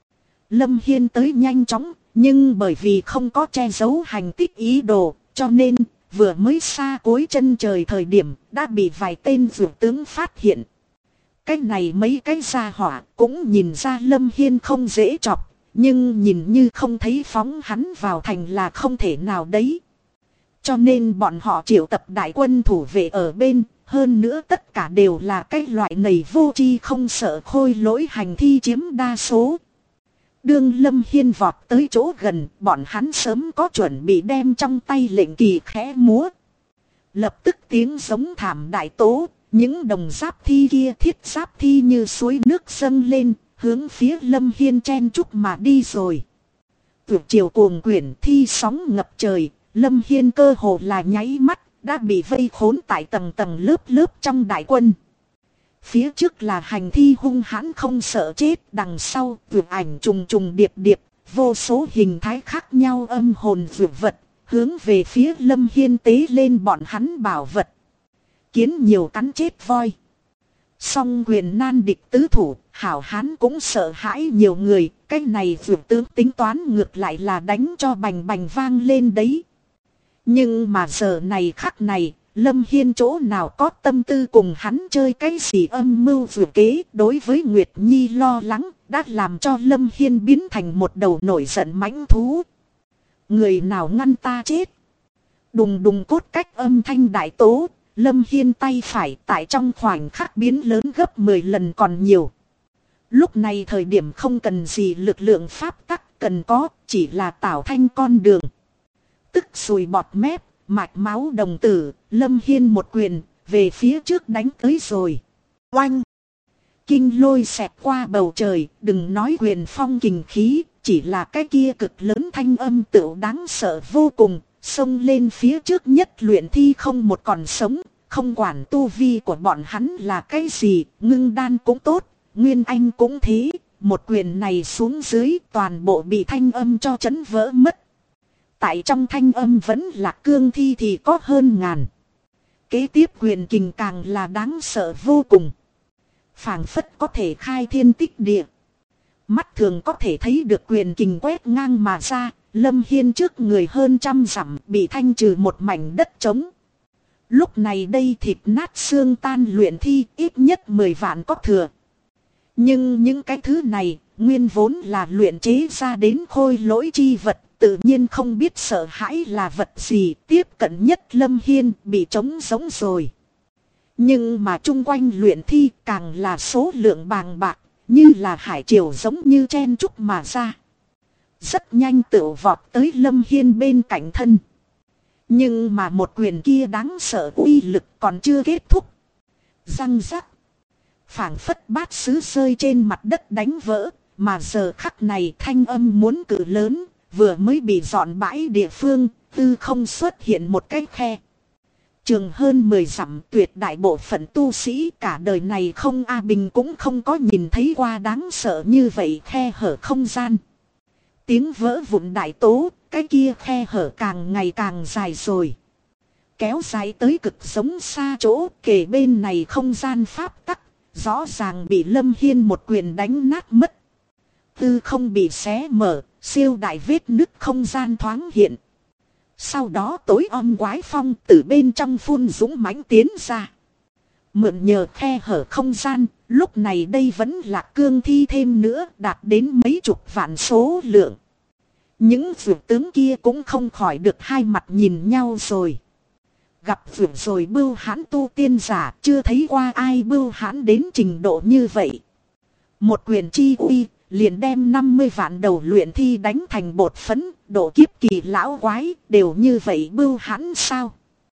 Lâm Hiên tới nhanh chóng, nhưng bởi vì không có che giấu hành tích ý đồ, cho nên vừa mới xa cuối chân trời thời điểm đã bị vài tên dược tướng phát hiện. Cái này mấy cái gia hỏa cũng nhìn ra Lâm Hiên không dễ chọc, nhưng nhìn như không thấy phóng hắn vào thành là không thể nào đấy. Cho nên bọn họ triệu tập đại quân thủ vệ ở bên, hơn nữa tất cả đều là cái loại nầy vô tri không sợ khôi lỗi hành thi chiếm đa số. Đương Lâm Hiên vọt tới chỗ gần, bọn hắn sớm có chuẩn bị đem trong tay lệnh kỳ khẽ múa. Lập tức tiếng giống thảm đại tố, những đồng giáp thi kia thiết giáp thi như suối nước dâng lên, hướng phía Lâm Hiên chen chúc mà đi rồi. Tuyệt chiều cuồng quyển thi sóng ngập trời, Lâm Hiên cơ hồ là nháy mắt, đã bị vây khốn tại tầng tầng lớp lớp trong đại quân. Phía trước là hành thi hung hãn không sợ chết, đằng sau vượt ảnh trùng trùng điệp điệp, vô số hình thái khác nhau âm hồn vượt vật, hướng về phía Lâm Hiên tế lên bọn hắn bảo vật. Kiến nhiều cắn chết voi. Song quyền nan địch tứ thủ, hảo hán cũng sợ hãi nhiều người, cái này vượt tướng tính toán ngược lại là đánh cho bành bành vang lên đấy. Nhưng mà giờ này khắc này, Lâm Hiên chỗ nào có tâm tư cùng hắn chơi cái gì âm mưu vừa kế, đối với Nguyệt Nhi lo lắng, đã làm cho Lâm Hiên biến thành một đầu nổi giận mãnh thú. Người nào ngăn ta chết? Đùng đùng cốt cách âm thanh đại tố, Lâm Hiên tay phải tại trong khoảnh khắc biến lớn gấp 10 lần còn nhiều. Lúc này thời điểm không cần gì lực lượng pháp tắc, cần có chỉ là tạo thanh con đường. Tức sùi bọt mép, mạch máu đồng tử, Lâm Hiên một quyền, về phía trước đánh tới rồi. Oanh! Kinh lôi xẹt qua bầu trời, đừng nói quyền phong kình khí, chỉ là cái kia cực lớn thanh âm tựu đáng sợ vô cùng, xông lên phía trước nhất luyện thi không một còn sống, không quản tu vi của bọn hắn là cái gì, ngưng đan cũng tốt, nguyên anh cũng thế, một quyền này xuống dưới toàn bộ bị thanh âm cho chấn vỡ mất. Tại trong thanh âm vẫn là cương thi thì có hơn ngàn. Kế tiếp quyền kình càng là đáng sợ vô cùng. Phảng phất có thể khai thiên tích địa. Mắt thường có thể thấy được quyền kình quét ngang mà ra. Lâm Hiên trước người hơn trăm dặm bị thanh trừ một mảnh đất trống. Lúc này đây thịt nát xương tan luyện thi ít nhất 10 vạn có thừa. Nhưng những cái thứ này, nguyên vốn là luyện chế ra đến khôi lỗi chi vật, tự nhiên không biết sợ hãi là vật gì. Tiếp cận nhất Lâm Hiên bị trống giống rồi. Nhưng mà chung quanh luyện thi càng là số lượng bàng bạc, như là hải triều giống như chen chúc mà ra. Rất nhanh tự vọt tới Lâm Hiên bên cạnh thân. Nhưng mà một quyền kia đáng sợ uy lực còn chưa kết thúc. Răng rắc. Phảng phất bát sứ rơi trên mặt đất đánh vỡ. Mà giờ khắc này thanh âm muốn cử lớn. Vừa mới bị dọn bãi địa phương. Tư không xuất hiện một cái khe. Trường hơn 10 dặm tuyệt đại bộ phận tu sĩ cả đời này không A Bình cũng không có nhìn thấy qua đáng sợ như vậy khe hở không gian. Tiếng vỡ vụn đại tố, cái kia khe hở càng ngày càng dài rồi. Kéo dài tới cực giống xa chỗ kề bên này không gian pháp tắc, rõ ràng bị Lâm Hiên một quyền đánh nát mất. Tư không bị xé mở, siêu đại vết nứt không gian thoáng hiện. Sau đó tối om quái phong từ bên trong phun dũng mãnh tiến ra. Mượn nhờ khe hở không gian, lúc này đây vẫn là cương thi thêm nữa đạt đến mấy chục vạn số lượng. Những vượt tướng kia cũng không khỏi được hai mặt nhìn nhau rồi. Gặp vượt rồi bưu hãn tu tiên giả chưa thấy qua ai bưu hãn đến trình độ như vậy. Một quyền chi uy liền đem 50 vạn đầu luyện thi đánh thành bột phấn, độ kiếp kỳ lão quái đều như vậy bưu hãn sao.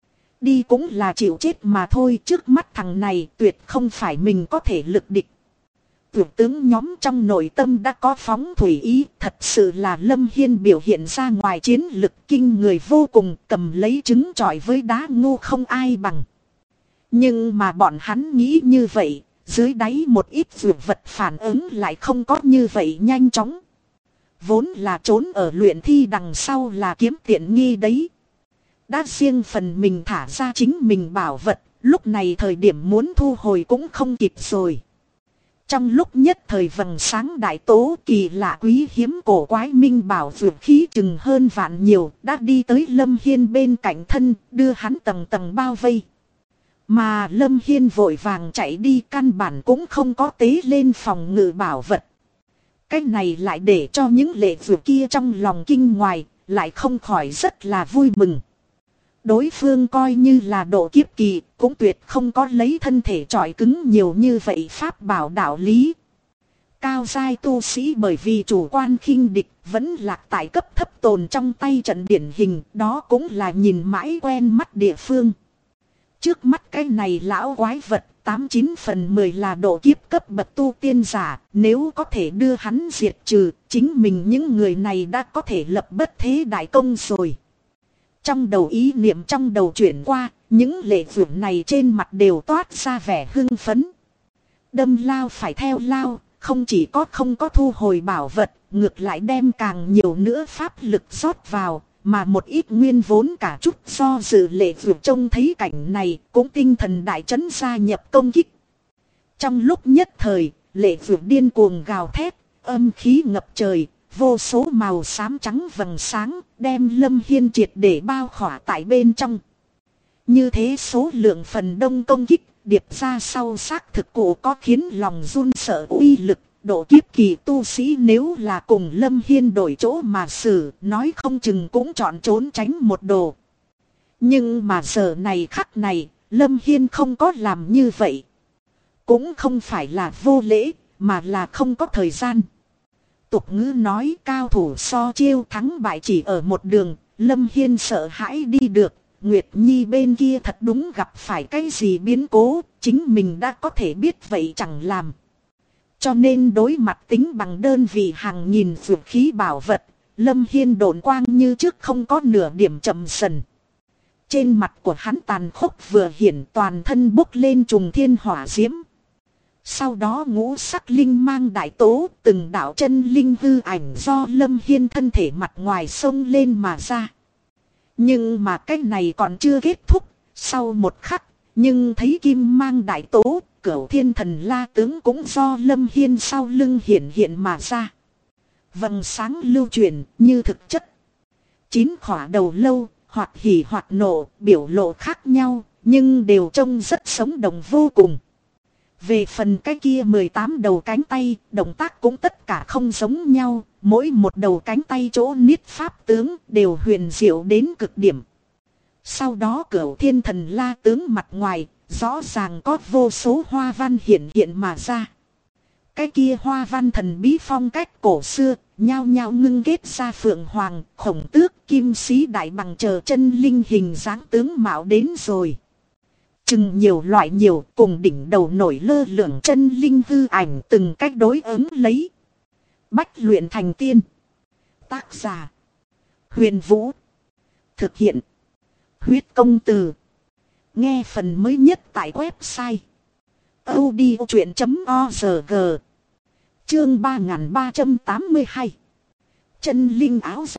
Đi cũng là chịu chết mà thôi, trước mắt thằng này tuyệt không phải mình có thể lực địch. Tuyệt tướng nhóm trong nội tâm đã có phóng thủy ý, thật sự là Lâm Hiên biểu hiện ra ngoài chiến lực kinh người vô cùng, cầm lấy trứng chọi với đá ngu không ai bằng. Nhưng mà bọn hắn nghĩ như vậy, dưới đáy một ít dược vật phản ứng lại không có như vậy nhanh chóng. Vốn là trốn ở luyện thi đằng sau là kiếm tiện nghi đấy. Đã riêng phần mình thả ra chính mình bảo vật, lúc này thời điểm muốn thu hồi cũng không kịp rồi. Trong lúc nhất thời vầng sáng đại tố kỳ lạ quý hiếm cổ quái minh bảo vượt khí chừng hơn vạn nhiều đã đi tới Lâm Hiên bên cạnh thân, đưa hắn tầng tầng bao vây. Mà Lâm Hiên vội vàng chạy đi căn bản cũng không có tế lên phòng ngự bảo vật. Cái này lại để cho những lệ vượt kia trong lòng kinh ngoài, lại không khỏi rất là vui mừng. Đối phương coi như là độ kiếp kỳ, cũng tuyệt không có lấy thân thể trọi cứng nhiều như vậy pháp bảo đạo lý. Cao giai tu sĩ bởi vì chủ quan khinh địch vẫn lạc tại cấp thấp tồn trong tay trận điển hình, đó cũng là nhìn mãi quen mắt địa phương. Trước mắt cái này lão quái vật 89 phần 10 là độ kiếp cấp bậc tu tiên giả, nếu có thể đưa hắn diệt trừ, chính mình những người này đã có thể lập bất thế đại công rồi. Trong đầu ý niệm trong đầu chuyển qua, những lệ vượt này trên mặt đều toát ra vẻ hưng phấn. Đâm lao phải theo lao, không chỉ có không có thu hồi bảo vật, ngược lại đem càng nhiều nữa pháp lực rót vào, mà một ít nguyên vốn cả chút do dự lệ vượt trông thấy cảnh này cũng tinh thần đại chấn gia nhập công kích. Trong lúc nhất thời, lệ vượt điên cuồng gào thét, âm khí ngập trời. Vô số màu xám trắng vầng sáng đem Lâm Hiên triệt để bao khỏa tại bên trong. Như thế số lượng phần đông công kích điệp ra sau xác thực cụ có khiến lòng run sợ uy lực. Độ kiếp kỳ tu sĩ nếu là cùng Lâm Hiên đổi chỗ mà xử, nói không chừng cũng chọn trốn tránh một đồ. Nhưng mà giờ này khắc này, Lâm Hiên không có làm như vậy. Cũng không phải là vô lễ, mà là không có thời gian. Tục ngữ nói cao thủ so chiêu thắng bại chỉ ở một đường, Lâm Hiên sợ hãi đi được, Nguyệt Nhi bên kia thật đúng gặp phải cái gì biến cố, chính mình đã có thể biết vậy chẳng làm. Cho nên đối mặt tính bằng đơn vị hàng nghìn vũ khí bảo vật, Lâm Hiên độn quang như trước không có nửa điểm chậm dần. Trên mặt của hắn tàn khốc vừa hiển toàn thân bốc lên trùng thiên hỏa diễm. Sau đó ngũ sắc linh mang đại tố, từng đạo chân linh hư ảnh do Lâm Hiên thân thể mặt ngoài sông lên mà ra. Nhưng mà cái này còn chưa kết thúc, sau một khắc, nhưng thấy kim mang đại tố, cửu thiên thần la tướng cũng do Lâm Hiên sau lưng hiện mà ra. Vầng sáng lưu truyền như thực chất. 9 khỏa đầu lâu, hoặc hỉ hoặc nộ, biểu lộ khác nhau, nhưng đều trông rất sống động vô cùng. Về phần cái kia 18 đầu cánh tay, động tác cũng tất cả không giống nhau, mỗi một đầu cánh tay chỗ niết pháp tướng đều huyền diệu đến cực điểm. Sau đó Cửu Thiên Thần La tướng mặt ngoài, rõ ràng có vô số hoa văn hiện hiện mà ra. Cái kia hoa văn thần bí phong cách cổ xưa, nhao nhao ngưng kết ra phượng hoàng, khổng tước, kim sĩ đại bằng chờ chân linh hình dáng tướng mạo đến rồi. Chừng nhiều loại nhiều cùng đỉnh đầu nổi lơ lửng chân linh hư ảnh từng cách đối ứng lấy. Bách luyện thành tiên. Tác giả: Huyền Vũ. Thực hiện: Huyết Công Từ. Nghe phần mới nhất tại website audiochuyện.org. Chương 3382. Chân linh áo